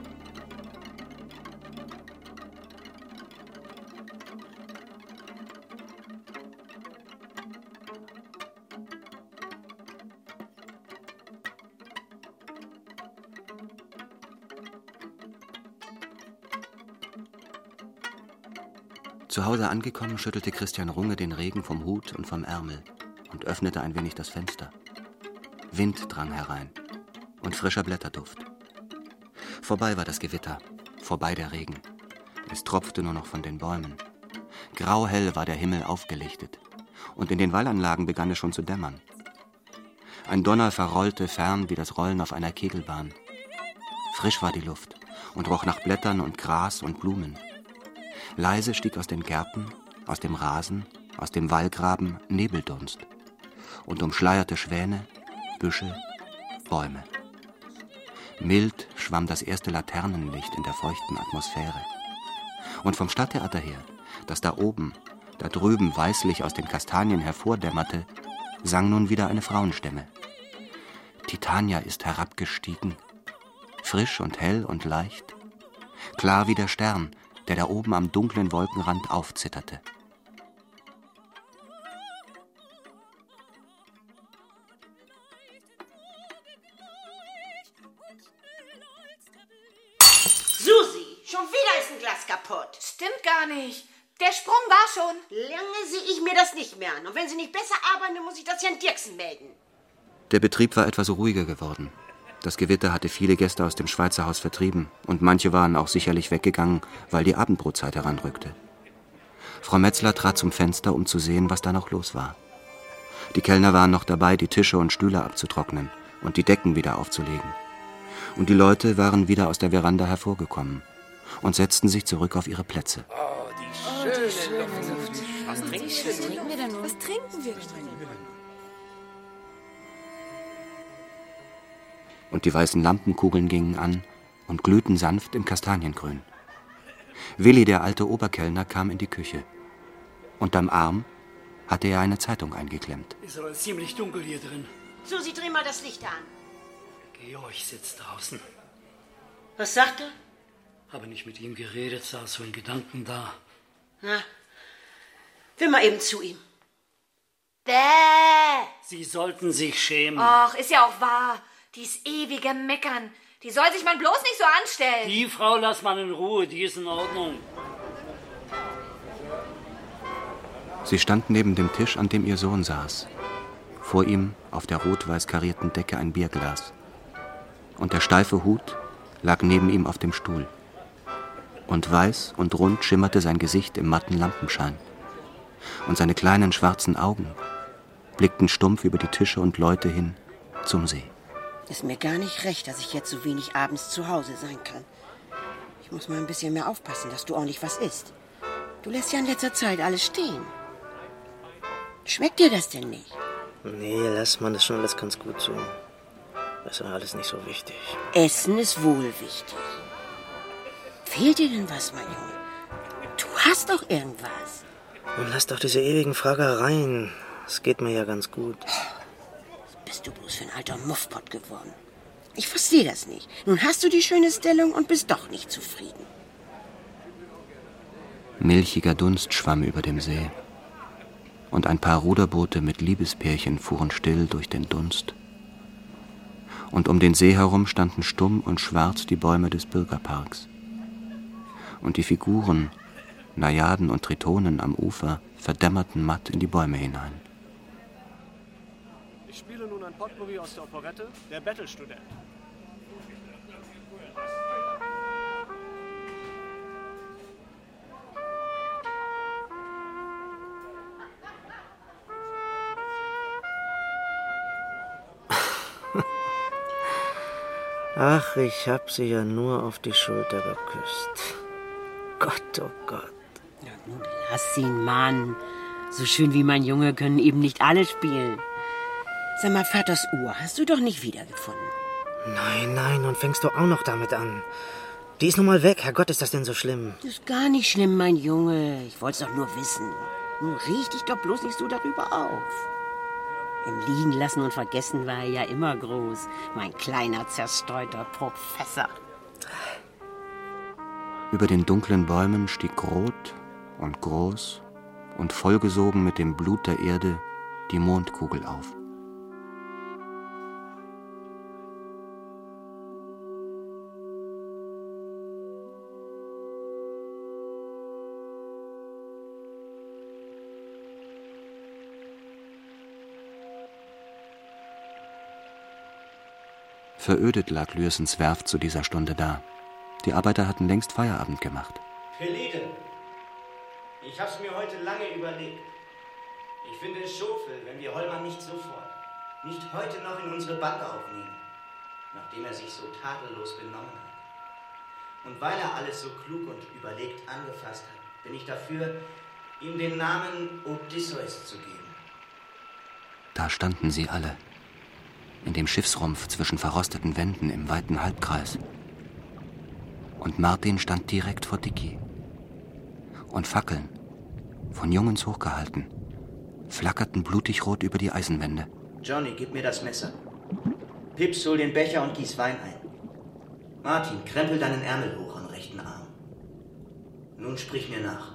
Zu Hause angekommen, schüttelte Christian Runge den Regen vom Hut und vom Ärmel und öffnete ein wenig das Fenster. Wind drang herein und frischer Blätterduft. Vorbei war das Gewitter, vorbei der Regen. Es tropfte nur noch von den Bäumen. Grauhell war der Himmel aufgelichtet und in den Wallanlagen begann es schon zu dämmern. Ein Donner verrollte fern wie das Rollen auf einer Kegelbahn. Frisch war die Luft und roch nach Blättern und Gras und Blumen. Leise stieg aus den Gärten, aus dem Rasen, aus dem Wallgraben Nebeldunst und umschleierte Schwäne, Büsche, Bäume. Mild schwamm das erste Laternenlicht in der feuchten Atmosphäre. Und vom Stadttheater her, das da oben, da drüben weißlich aus den Kastanien hervordämmerte, sang nun wieder eine Frauenstimme. Titania ist herabgestiegen, frisch und hell und leicht, klar wie der Stern, der da oben am dunklen Wolkenrand aufzitterte. Susi, schon wieder ist ein Glas kaputt. Stimmt gar nicht. Der Sprung war schon. Lange sehe ich mir das nicht mehr an. Und wenn Sie nicht besser arbeiten, dann muss ich das Herrn Dirksen melden. Der Betrieb war etwas ruhiger geworden. Das Gewitter hatte viele Gäste aus dem Schweizer Haus vertrieben und manche waren auch sicherlich weggegangen, weil die Abendbrotzeit heranrückte. Frau Metzler trat zum Fenster, um zu sehen, was da noch los war. Die Kellner waren noch dabei, die Tische und Stühle abzutrocknen und die Decken wieder aufzulegen. Und die Leute waren wieder aus der Veranda hervorgekommen und setzten sich zurück auf ihre Plätze. Oh, die schöne Luft. Was trinken wir denn? Was trinken wir denn? Und die weißen Lampenkugeln gingen an und glühten sanft im Kastaniengrün. Willi, der alte Oberkellner, kam in die Küche. Unterm Arm hatte er eine Zeitung eingeklemmt. Ist aber ziemlich dunkel hier drin. Susi, dreh mal das Licht an. Georg sitzt draußen. Was sagt er? Habe nicht mit ihm geredet, saß so in Gedanken da. Na, will mal eben zu ihm. Bäh! Sie sollten sich schämen. Ach, ist ja auch wahr. Dies ewige Meckern. Die soll sich man bloß nicht so anstellen. Die Frau lass man in Ruhe, die ist in Ordnung. Sie stand neben dem Tisch, an dem ihr Sohn saß. Vor ihm auf der rot-weiß karierten Decke ein Bierglas. Und der steife Hut lag neben ihm auf dem Stuhl. Und weiß und rund schimmerte sein Gesicht im matten Lampenschein. Und seine kleinen schwarzen Augen blickten stumpf über die Tische und Leute hin zum See. Ist mir gar nicht recht, dass ich jetzt so wenig abends zu Hause sein kann. Ich muss mal ein bisschen mehr aufpassen, dass du ordentlich was isst. Du lässt ja in letzter Zeit alles stehen. Schmeckt dir das denn nicht? Nee, lass man, das ist schon alles ganz gut so. Das ist ja alles nicht so wichtig. Essen ist wohl wichtig. Fehlt dir denn was, mein Junge? Du hast doch irgendwas. Und lass doch diese ewigen Fragereien. Es geht mir ja ganz gut. Was bist du bloß für ein alter Muffpott geworden? Ich verstehe das nicht. Nun hast du die schöne Stellung und bist doch nicht zufrieden. Milchiger Dunst schwamm über dem See. Und ein paar Ruderboote mit Liebespärchen fuhren still durch den Dunst. Und um den See herum standen stumm und schwarz die Bäume des Bürgerparks. Und die Figuren, Najaden und Tritonen am Ufer verdämmerten matt in die Bäume hinein. Ich spiele nun ein Potpourri aus der Operette Der Bettelstudent. Ach, ich hab sie ja nur auf die Schulter geküsst. Gott, oh Gott. Ja, nun lass ihn, Mann. So schön wie mein Junge können eben nicht alle spielen. Sag mal, Vaters Uhr hast du doch nicht wiedergefunden. Nein, nein, nun fängst du auch noch damit an. Die ist nun mal weg. Herrgott, ist das denn so schlimm? Das ist gar nicht schlimm, mein Junge. Ich wollte es doch nur wissen. Nun riech dich doch bloß nicht so darüber auf. Im Liegen lassen und vergessen war er ja immer groß. Mein kleiner, zerstreuter Professor. Über den dunklen Bäumen stieg rot und groß und vollgesogen mit dem Blut der Erde die Mondkugel auf. Verödet lag Lührsens Werft zu dieser Stunde da. Die Arbeiter hatten längst Feierabend gemacht. Peliten, ich hab's mir heute lange überlegt. Ich finde es schofel, wenn wir Hollmann nicht sofort, nicht heute noch in unsere Bande aufnehmen, nachdem er sich so tadellos benommen hat. Und weil er alles so klug und überlegt angefasst hat, bin ich dafür, ihm den Namen Odysseus zu geben. Da standen sie alle. In dem Schiffsrumpf zwischen verrosteten Wänden im weiten Halbkreis. Und Martin stand direkt vor Dicky. Und Fackeln, von Jungens hochgehalten, flackerten blutigrot über die Eisenwände. Johnny, gib mir das Messer. Pips, hol den Becher und gieß Wein ein. Martin, krempel deinen Ärmel hoch am rechten Arm. Nun sprich mir nach.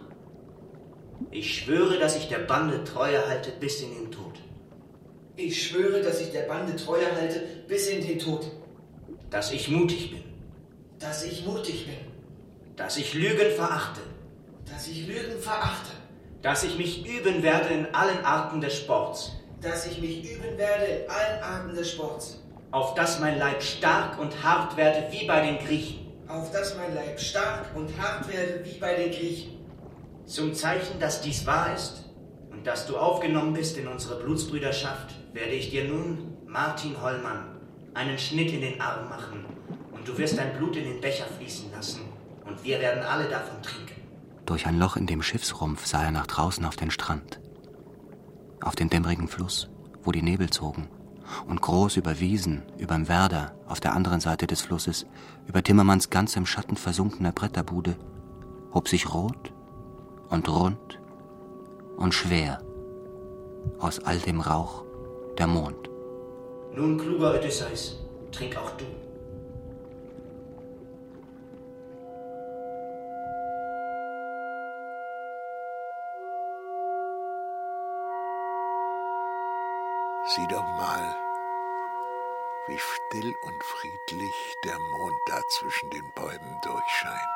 Ich schwöre, dass ich der Bande Treue halte bis in den Tod. Ich schwöre, dass ich der Bande Treue halte bis in den Tod. Dass ich mutig bin. Dass ich mutig bin. Dass ich Lügen verachte. Dass ich Lügen verachte. Dass ich mich üben werde in allen Arten des Sports. Dass ich mich üben werde in allen Arten des Sports. Auf dass mein Leib stark und hart werde wie bei den Griechen. Auf dass mein Leib stark und hart werde wie bei den Griechen. Zum Zeichen, dass dies wahr ist und dass du aufgenommen bist in unsere Blutsbrüderschaft, werde ich dir nun, Martin Hollmann, einen Schnitt in den Arm machen und du wirst dein Blut in den Becher fließen lassen und wir werden alle davon trinken. Durch ein Loch in dem Schiffsrumpf sah er nach draußen auf den Strand, auf den dämmerigen Fluss, wo die Nebel zogen und groß über Wiesen, überm Werder, auf der anderen Seite des Flusses, über Timmermans ganz im Schatten versunkener Bretterbude, hob sich rot und rund und schwer aus all dem Rauch der Mond. Nun, kluger Odysseus, trink auch du. Sieh doch mal, wie still und friedlich der Mond da zwischen den Bäumen durchscheint.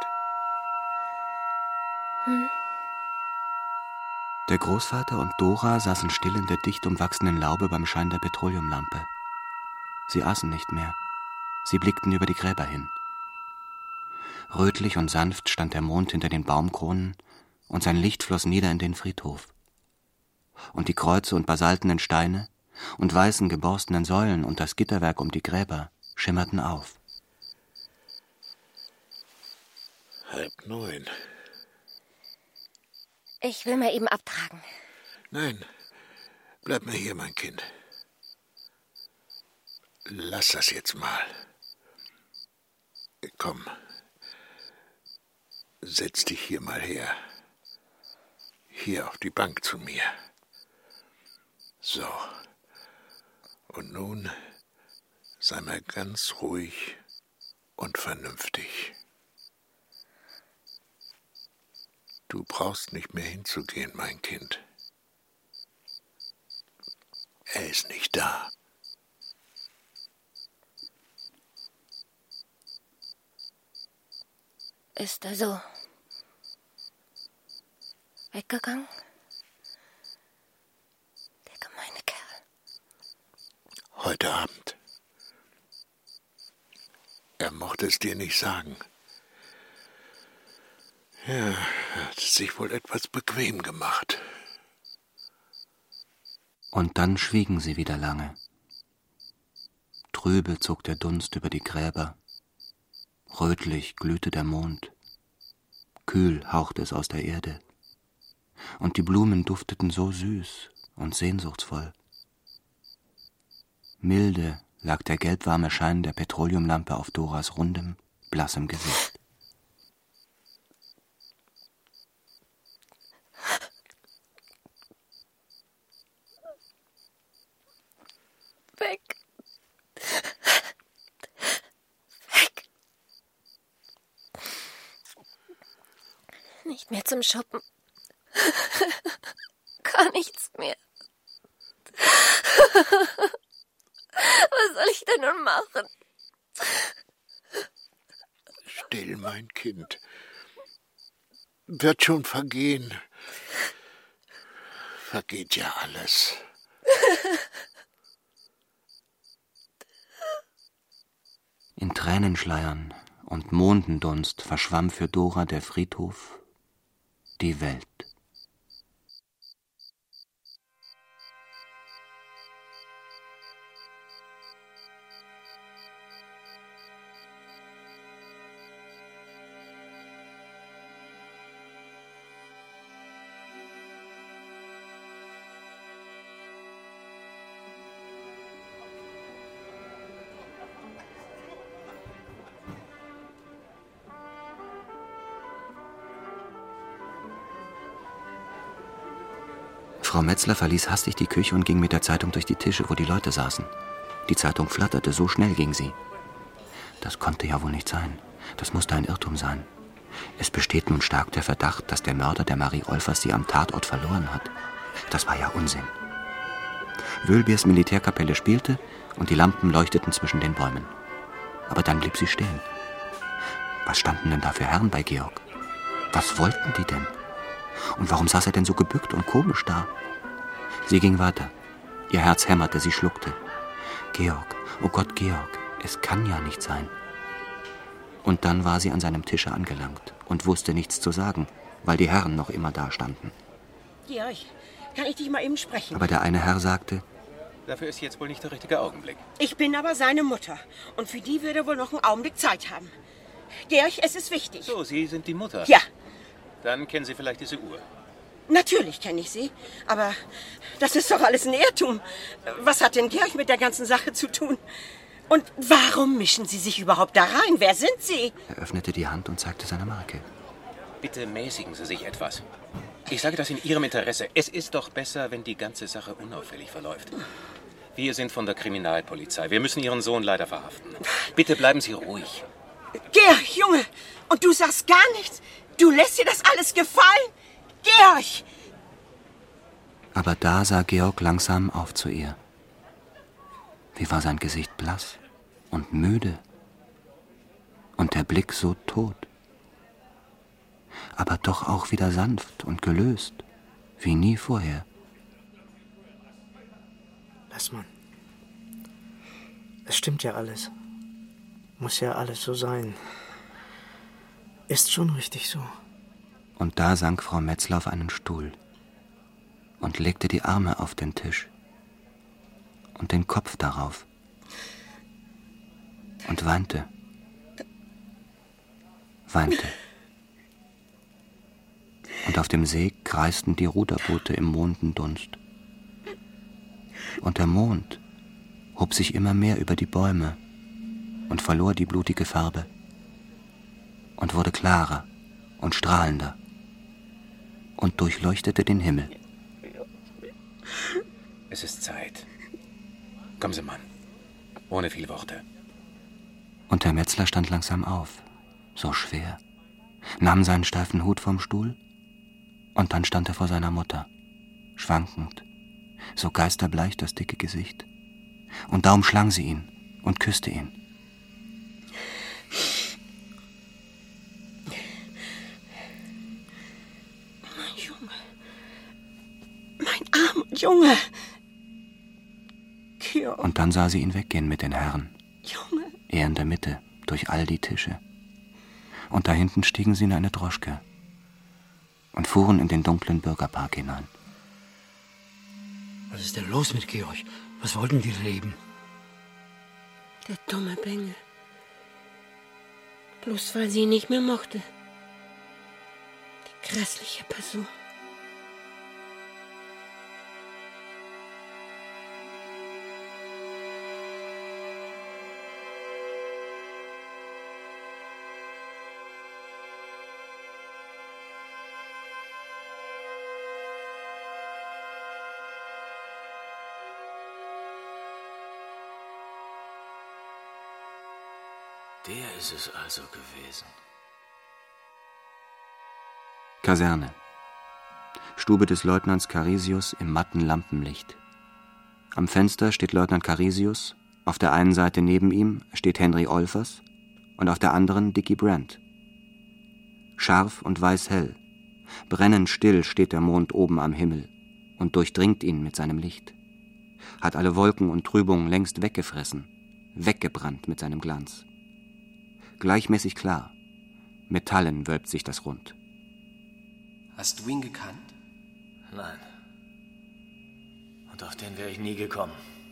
Hm. Der Großvater und Dora saßen still in der dicht umwachsenen Laube beim Schein der Petroleumlampe. Sie aßen nicht mehr. Sie blickten über die Gräber hin. Rötlich und sanft stand der Mond hinter den Baumkronen und sein Licht floss nieder in den Friedhof. Und die Kreuze und basaltenen Steine und weißen geborstenen Säulen und das Gitterwerk um die Gräber schimmerten auf. Halb neun. Ich will mal eben abtragen. Nein, bleib mal hier, mein Kind. Lass das jetzt mal. Komm, setz dich hier mal her. Hier auf die Bank zu mir. So. Und nun sei mal ganz ruhig und vernünftig. Du brauchst nicht mehr hinzugehen, mein Kind. Er ist nicht da. Ist er so weggegangen? Der gemeine Kerl. Heute Abend. Er mochte es dir nicht sagen. Ja, er hat es sich wohl etwas bequem gemacht. Und dann schwiegen sie wieder lange. Trübe zog der Dunst über die Gräber. Rötlich glühte der Mond. Kühl hauchte es aus der Erde. Und die Blumen dufteten so süß und sehnsuchtsvoll. Milde lag der gelbwarme Schein der Petroleumlampe auf Doras rundem, blassem Gesicht. Weg. Weg. Nicht mehr zum Shoppen. Gar nichts mehr. Was soll ich denn nun machen? Still, mein Kind. Wird schon vergehen. Vergeht ja alles. In Tränenschleiern und Mondendunst verschwamm für Dora der Friedhof, die Welt. Frau Metzler verließ hastig die Küche und ging mit der Zeitung durch die Tische, wo die Leute saßen. Die Zeitung flatterte, so schnell ging sie. Das konnte ja wohl nicht sein. Das musste ein Irrtum sein. Es besteht nun stark der Verdacht, dass der Mörder der Marie Olfers sie am Tatort verloren hat. Das war ja Unsinn. Wölbiers Militärkapelle spielte und die Lampen leuchteten zwischen den Bäumen. Aber dann blieb sie stehen. Was standen denn da für Herren bei Georg? Was wollten die denn? Und warum saß er denn so gebückt und komisch da? Sie ging weiter. Ihr Herz hämmerte, sie schluckte. Georg, oh Gott, Georg, es kann ja nicht sein. Und dann war sie an seinem Tische angelangt und wusste nichts zu sagen, weil die Herren noch immer da standen. Georg, kann ich dich mal eben sprechen? Aber der eine Herr sagte: Dafür ist jetzt wohl nicht der richtige Augenblick. Ich bin aber seine Mutter und für die würde er wohl noch einen Augenblick Zeit haben. Georg, es ist wichtig. So, Sie sind die Mutter? Ja. Dann kennen Sie vielleicht diese Uhr. Natürlich kenne ich sie, aber das ist doch alles ein Irrtum. Was hat denn Georg mit der ganzen Sache zu tun? Und warum mischen Sie sich überhaupt da rein? Wer sind Sie? Er öffnete die Hand und zeigte seine Marke. Bitte mäßigen Sie sich etwas. Ich sage das in Ihrem Interesse. Es ist doch besser, wenn die ganze Sache unauffällig verläuft. Wir sind von der Kriminalpolizei. Wir müssen Ihren Sohn leider verhaften. Bitte bleiben Sie ruhig. Georg, Junge, und du sagst gar nichts? Du lässt dir das alles gefallen? Georg! Aber da sah Georg langsam auf zu ihr. Wie war sein Gesicht blass und müde und der Blick so tot. Aber doch auch wieder sanft und gelöst, wie nie vorher. Lass mal. Es stimmt ja alles. Muss ja alles so sein. Ist schon richtig so. Und da sank Frau Metzler auf einen Stuhl und legte die Arme auf den Tisch und den Kopf darauf und weinte, weinte. Und auf dem See kreisten die Ruderboote im Mondendunst. Und der Mond hob sich immer mehr über die Bäume und verlor die blutige Farbe und wurde klarer und strahlender und durchleuchtete den Himmel. Es ist Zeit. Kommen Sie, Mann. Ohne viele Worte. Und der Metzler stand langsam auf, so schwer, nahm seinen steifen Hut vom Stuhl und dann stand er vor seiner Mutter, schwankend, so geisterbleich das dicke Gesicht. Und da umschlang sie ihn und küsste ihn. Mein Junge. Mein armer Junge. Georg. Und dann sah sie ihn weggehen mit den Herren. Junge. Er in der Mitte, durch all die Tische. Und da hinten stiegen sie in eine Droschke und fuhren in den dunklen Bürgerpark hinein. Was ist denn los mit Georg? Was wollten die Reben? Der dumme Bengel. Bloß weil sie ihn nicht mehr mochte. Die grässliche Person. Der ist es also gewesen. Kaserne. Stube des Leutnants Carisius im matten Lampenlicht. Am Fenster steht Leutnant Carisius, auf der einen Seite neben ihm steht Henry Olfers und auf der anderen Dickie Brand. Scharf und weißhell, brennend still steht der Mond oben am Himmel und durchdringt ihn mit seinem Licht. Hat alle Wolken und Trübungen längst weggefressen, weggebrannt mit seinem Glanz. Gleichmäßig klar, Metallen wölbt sich das Rund. Hast du ihn gekannt? Nein. Und auf den wäre ich nie gekommen.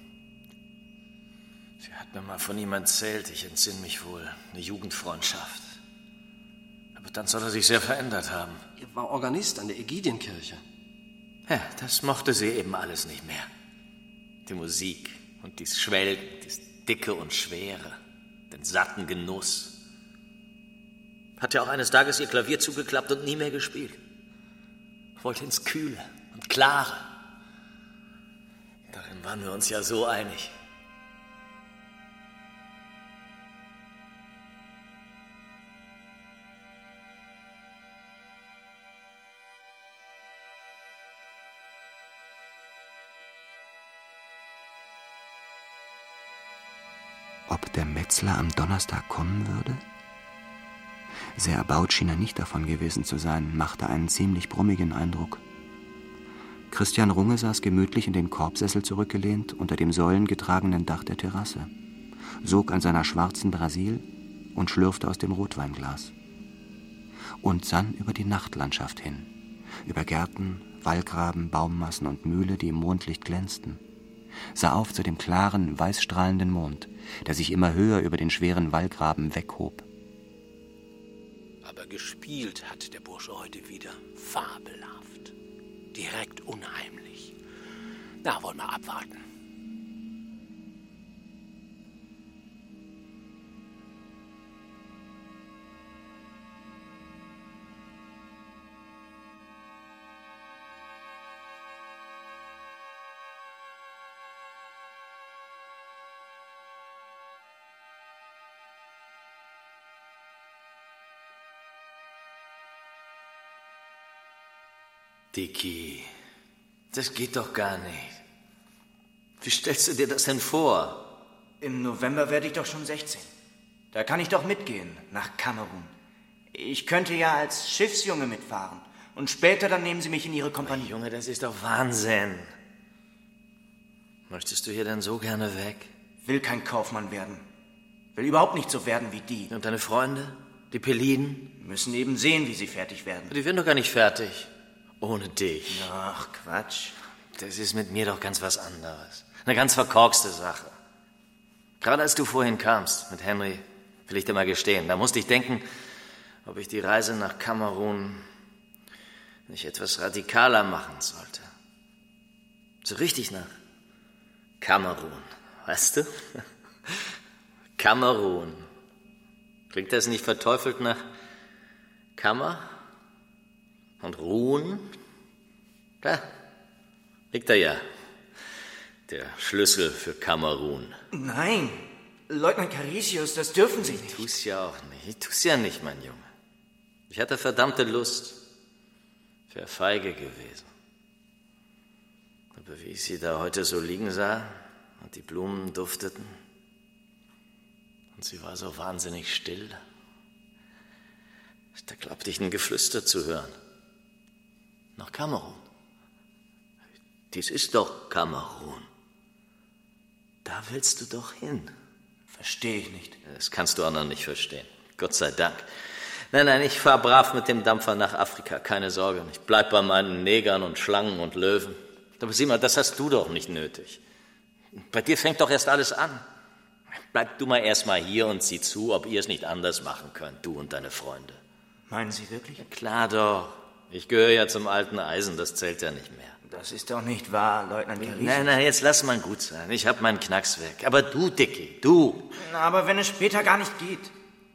Sie hat mir mal von ihm erzählt, ich entsinne mich wohl, eine Jugendfreundschaft. Aber dann soll er sich sehr verändert haben. Er war Organist an der Ägidienkirche. Ja, das mochte sie eben alles nicht mehr. Die Musik und dies Schwelgen, dies Dicke und Schwere, den satten Genuss. Hat ja auch eines Tages ihr Klavier zugeklappt und nie mehr gespielt. Wollte ins Kühle und Klare. Darin waren wir uns ja so einig. Ob der Metzler am Donnerstag kommen würde? Sehr erbaut schien er nicht davon gewesen zu sein, machte einen ziemlich brummigen Eindruck. Christian Runge saß gemütlich in den Korbsessel zurückgelehnt unter dem säulengetragenen Dach der Terrasse, sog an seiner schwarzen Brasil und schlürfte aus dem Rotweinglas. Und sann über die Nachtlandschaft hin, über Gärten, Wallgraben, Baummassen und Mühle, die im Mondlicht glänzten, sah auf zu dem klaren, weißstrahlenden Mond, der sich immer höher über den schweren Wallgraben weghob. Aber gespielt hat der Bursche heute wieder fabelhaft, direkt unheimlich. Na, wollen wir abwarten. Dickie, das geht doch gar nicht. Wie stellst du dir das denn vor? Im November werde ich doch schon sechzehn. Da kann ich doch mitgehen, nach Kamerun. Ich könnte ja als Schiffsjunge mitfahren. Und später dann nehmen Sie mich in Ihre Kompanie. Oh, Junge, das ist doch Wahnsinn. Möchtest du hier denn so gerne weg? Will kein Kaufmann werden. Will überhaupt nicht so werden wie die. Und deine Freunde? Die Peliden? Müssen eben sehen, wie sie fertig werden. Die werden doch gar nicht fertig. Ohne dich. Ach, Quatsch. Das ist mit mir doch ganz was anderes. Eine ganz verkorkste Sache. Gerade als du vorhin kamst mit Henry, will ich dir mal gestehen, da musste ich denken, ob ich die Reise nach Kamerun nicht etwas radikaler machen sollte. So richtig nach Kamerun, weißt du? Kamerun. Klingt das nicht verteufelt nach Kammer und Ruhen? Da liegt er ja. Der Schlüssel für Kamerun. Nein, Leutnant Carisius, das dürfen Sie nicht. Ich tu's ja auch nicht. Ich tu's ja nicht, mein Junge. Ich hatte verdammte Lust. Ich wäre feige gewesen. Aber wie ich sie da heute so liegen sah und die Blumen dufteten und sie war so wahnsinnig still, da glaubte ich ein Geflüster zu hören. Nach Kamerun. Dies ist doch Kamerun. Da willst du doch hin. Verstehe ich nicht. Das kannst du auch noch nicht verstehen. Gott sei Dank. Nein, nein, ich fahr brav mit dem Dampfer nach Afrika. Keine Sorge. Ich bleib bei meinen Negern und Schlangen und Löwen. Aber sieh mal, das hast du doch nicht nötig. Bei dir fängt doch erst alles an. Bleib du mal erst mal hier und sieh zu, ob ihr es nicht anders machen könnt, du und deine Freunde. Meinen Sie wirklich? Ja, klar doch. Ich gehöre ja zum alten Eisen, das zählt ja nicht mehr. Das ist doch nicht wahr, Leutnant Carisius. Nein, nein, jetzt lass mal gut sein. Ich hab meinen Knacks weg. Aber du, Dicky, du. Aber wenn es später gar nicht geht.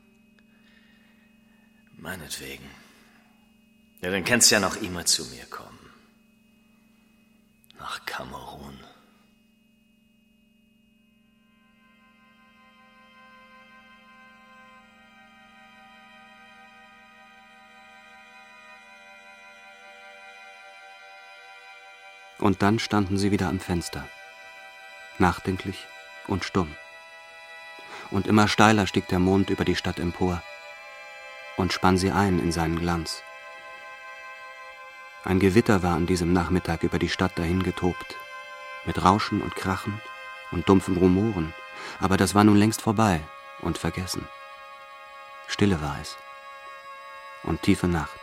Meinetwegen. Ja, dann kannst du ja noch immer zu mir kommen. Nach Kamerun. Und dann standen sie wieder am Fenster, nachdenklich und stumm. Und immer steiler stieg der Mond über die Stadt empor und spann sie ein in seinen Glanz. Ein Gewitter war an diesem Nachmittag über die Stadt dahingetobt, mit Rauschen und Krachen und dumpfen Rumoren, aber das war nun längst vorbei und vergessen. Stille war es und tiefe Nacht.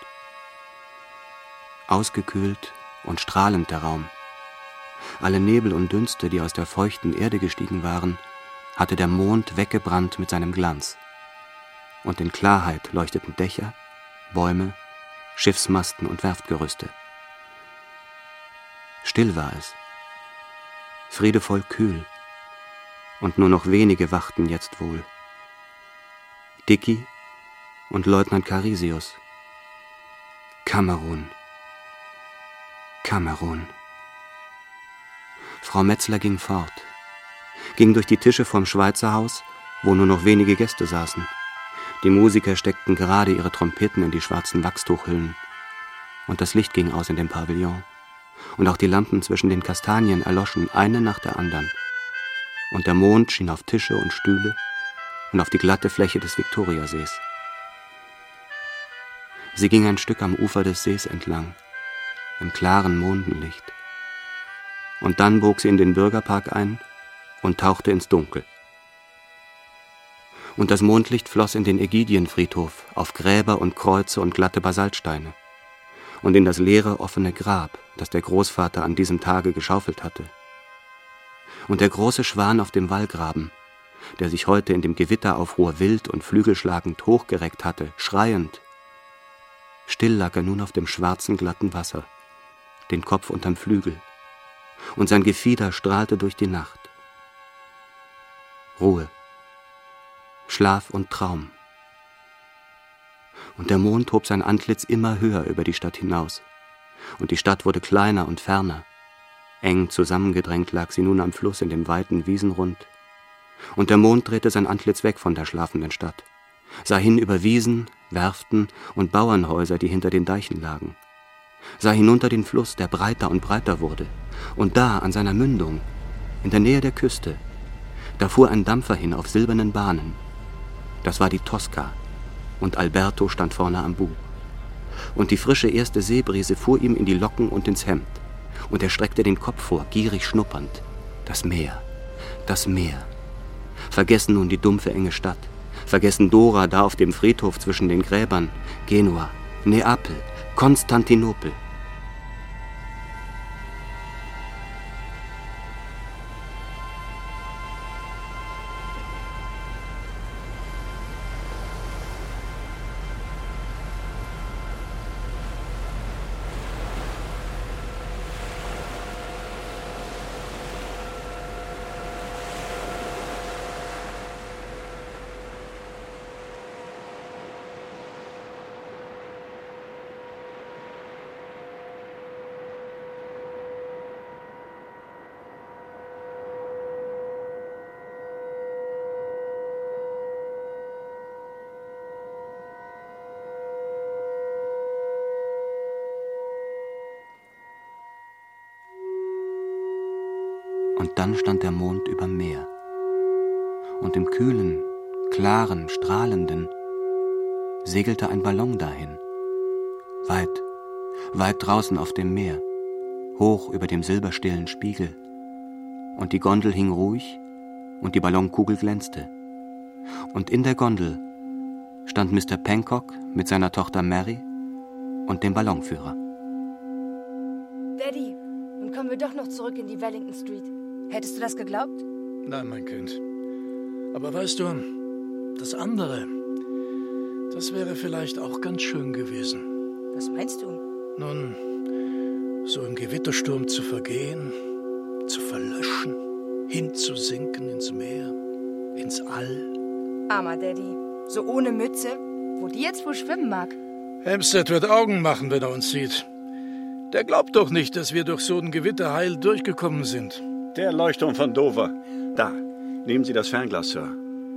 Ausgekühlt und strahlend der Raum. Alle Nebel und Dünste, die aus der feuchten Erde gestiegen waren, hatte der Mond weggebrannt mit seinem Glanz. Und in Klarheit leuchteten Dächer, Bäume, Schiffsmasten und Werftgerüste. Still war es, friedevoll kühl, und nur noch wenige wachten jetzt wohl. Dicky und Leutnant Carisius. Kamerun. Kamerun. Frau Metzler ging fort, ging durch die Tische vom Schweizerhaus, wo nur noch wenige Gäste saßen. Die Musiker steckten gerade ihre Trompeten in die schwarzen Wachstuchhüllen. Und das Licht ging aus in dem Pavillon. Und auch die Lampen zwischen den Kastanien erloschen, eine nach der anderen. Und der Mond schien auf Tische und Stühle und auf die glatte Fläche des Viktoriasees. Sie ging ein Stück am Ufer des Sees entlang, im klaren Mondenlicht. Und dann bog sie in den Bürgerpark ein und tauchte ins Dunkel. Und das Mondlicht floss in den Ägidienfriedhof auf Gräber und Kreuze und glatte Basaltsteine und in das leere, offene Grab, das der Großvater an diesem Tage geschaufelt hatte. Und der große Schwan auf dem Wallgraben, der sich heute in dem Gewitteraufruhr wild und flügelschlagend hochgereckt hatte, schreiend. Still lag er nun auf dem schwarzen, glatten Wasser, den Kopf unterm Flügel, und sein Gefieder strahlte durch die Nacht. Ruhe, Schlaf und Traum. Und der Mond hob sein Antlitz immer höher über die Stadt hinaus, und die Stadt wurde kleiner und ferner. Eng zusammengedrängt lag sie nun am Fluss in dem weiten Wiesenrund, und der Mond drehte sein Antlitz weg von der schlafenden Stadt, sah hin über Wiesen, Werften und Bauernhäuser, die hinter den Deichen lagen, sah hinunter den Fluss, der breiter und breiter wurde, und da, an seiner Mündung, in der Nähe der Küste, da fuhr ein Dampfer hin auf silbernen Bahnen. Das war die Tosca, und Alberto stand vorne am Bug. Und die frische erste Seebrise fuhr ihm in die Locken und ins Hemd, und er streckte den Kopf vor, gierig schnuppernd. Das Meer, das Meer. Vergessen nun die dumpfe, enge Stadt, vergessen Dora da auf dem Friedhof zwischen den Gräbern, Genua, Neapel, Konstantinopel. Und dann stand der Mond überm Meer. Und im kühlen, klaren, strahlenden segelte ein Ballon dahin. Weit, weit draußen auf dem Meer, hoch über dem silberstillen Spiegel. Und die Gondel hing ruhig und die Ballonkugel glänzte. Und in der Gondel stand Mister Penkok mit seiner Tochter Mary und dem Ballonführer. Daddy, nun kommen wir doch noch zurück in die Wellington Street. Hättest du das geglaubt? Nein, mein Kind. Aber weißt du, das andere, das wäre vielleicht auch ganz schön gewesen. Was meinst du? Nun, so im Gewittersturm zu vergehen, zu verlöschen, hinzusinken ins Meer, ins All. Armer Daddy, so ohne Mütze, wo die jetzt wohl schwimmen mag. Hempstead wird Augen machen, wenn er uns sieht. Der glaubt doch nicht, dass wir durch so ein Gewitter heil durchgekommen sind. Der Leuchtturm von Dover. Da, nehmen Sie das Fernglas, Sir.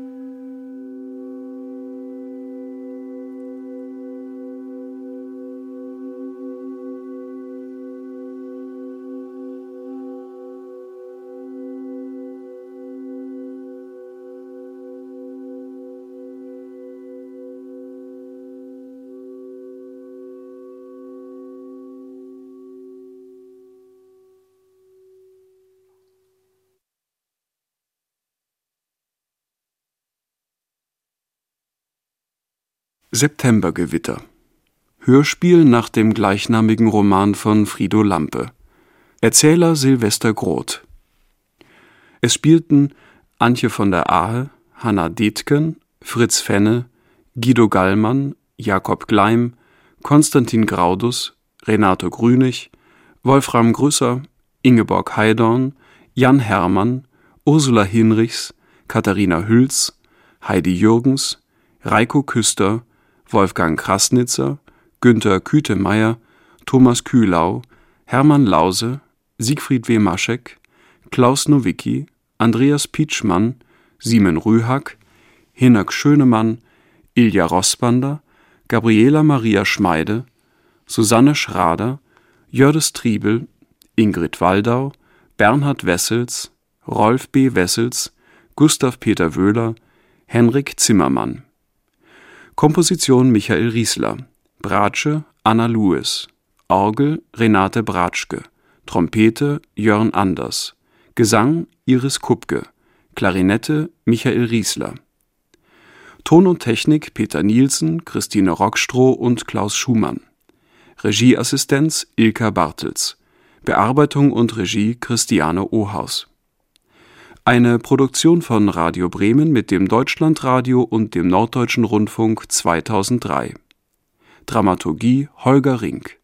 Septembergewitter. Hörspiel nach dem gleichnamigen Roman von Frido Lampe. Erzähler Sylvester Groth. Es spielten Antje von der Ahe, Hanna Detken, Fritz Fenne, Guido Gallmann, Jakob Gleim, Konstantin Graudus, Renato Grünig, Wolfram Grüsser, Ingeborg Heidorn, Jan Herrmann, Ursula Hinrichs, Katharina Hülz, Heidi Jürgens, Reiko Küster, Wolfgang Krasnitzer, Günther Kütemeyer, Thomas Kühlau, Hermann Lause, Siegfried W. Maschek, Klaus Nowicki, Andreas Pietschmann, Simon Rühack, Hinak Schönemann, Ilja Rossbander, Gabriela Maria Schmeide, Susanne Schrader, Jördis Triebel, Ingrid Waldau, Bernhard Wessels, Rolf B. Wessels, Gustav Peter Wöhler, Henrik Zimmermann. Komposition Michael Riesler, Bratsche Anna Lewis, Orgel Renate Bratschke, Trompete Jörn Anders, Gesang Iris Kupke, Klarinette Michael Riesler. Ton und Technik Peter Nielsen, Christine Rockstroh und Klaus Schumann. Regieassistenz Ilka Bartels. Bearbeitung und Regie Christiane Ohaus. Eine Produktion von Radio Bremen mit dem Deutschlandradio und dem Norddeutschen Rundfunk zweitausenddrei. Dramaturgie Holger Rink.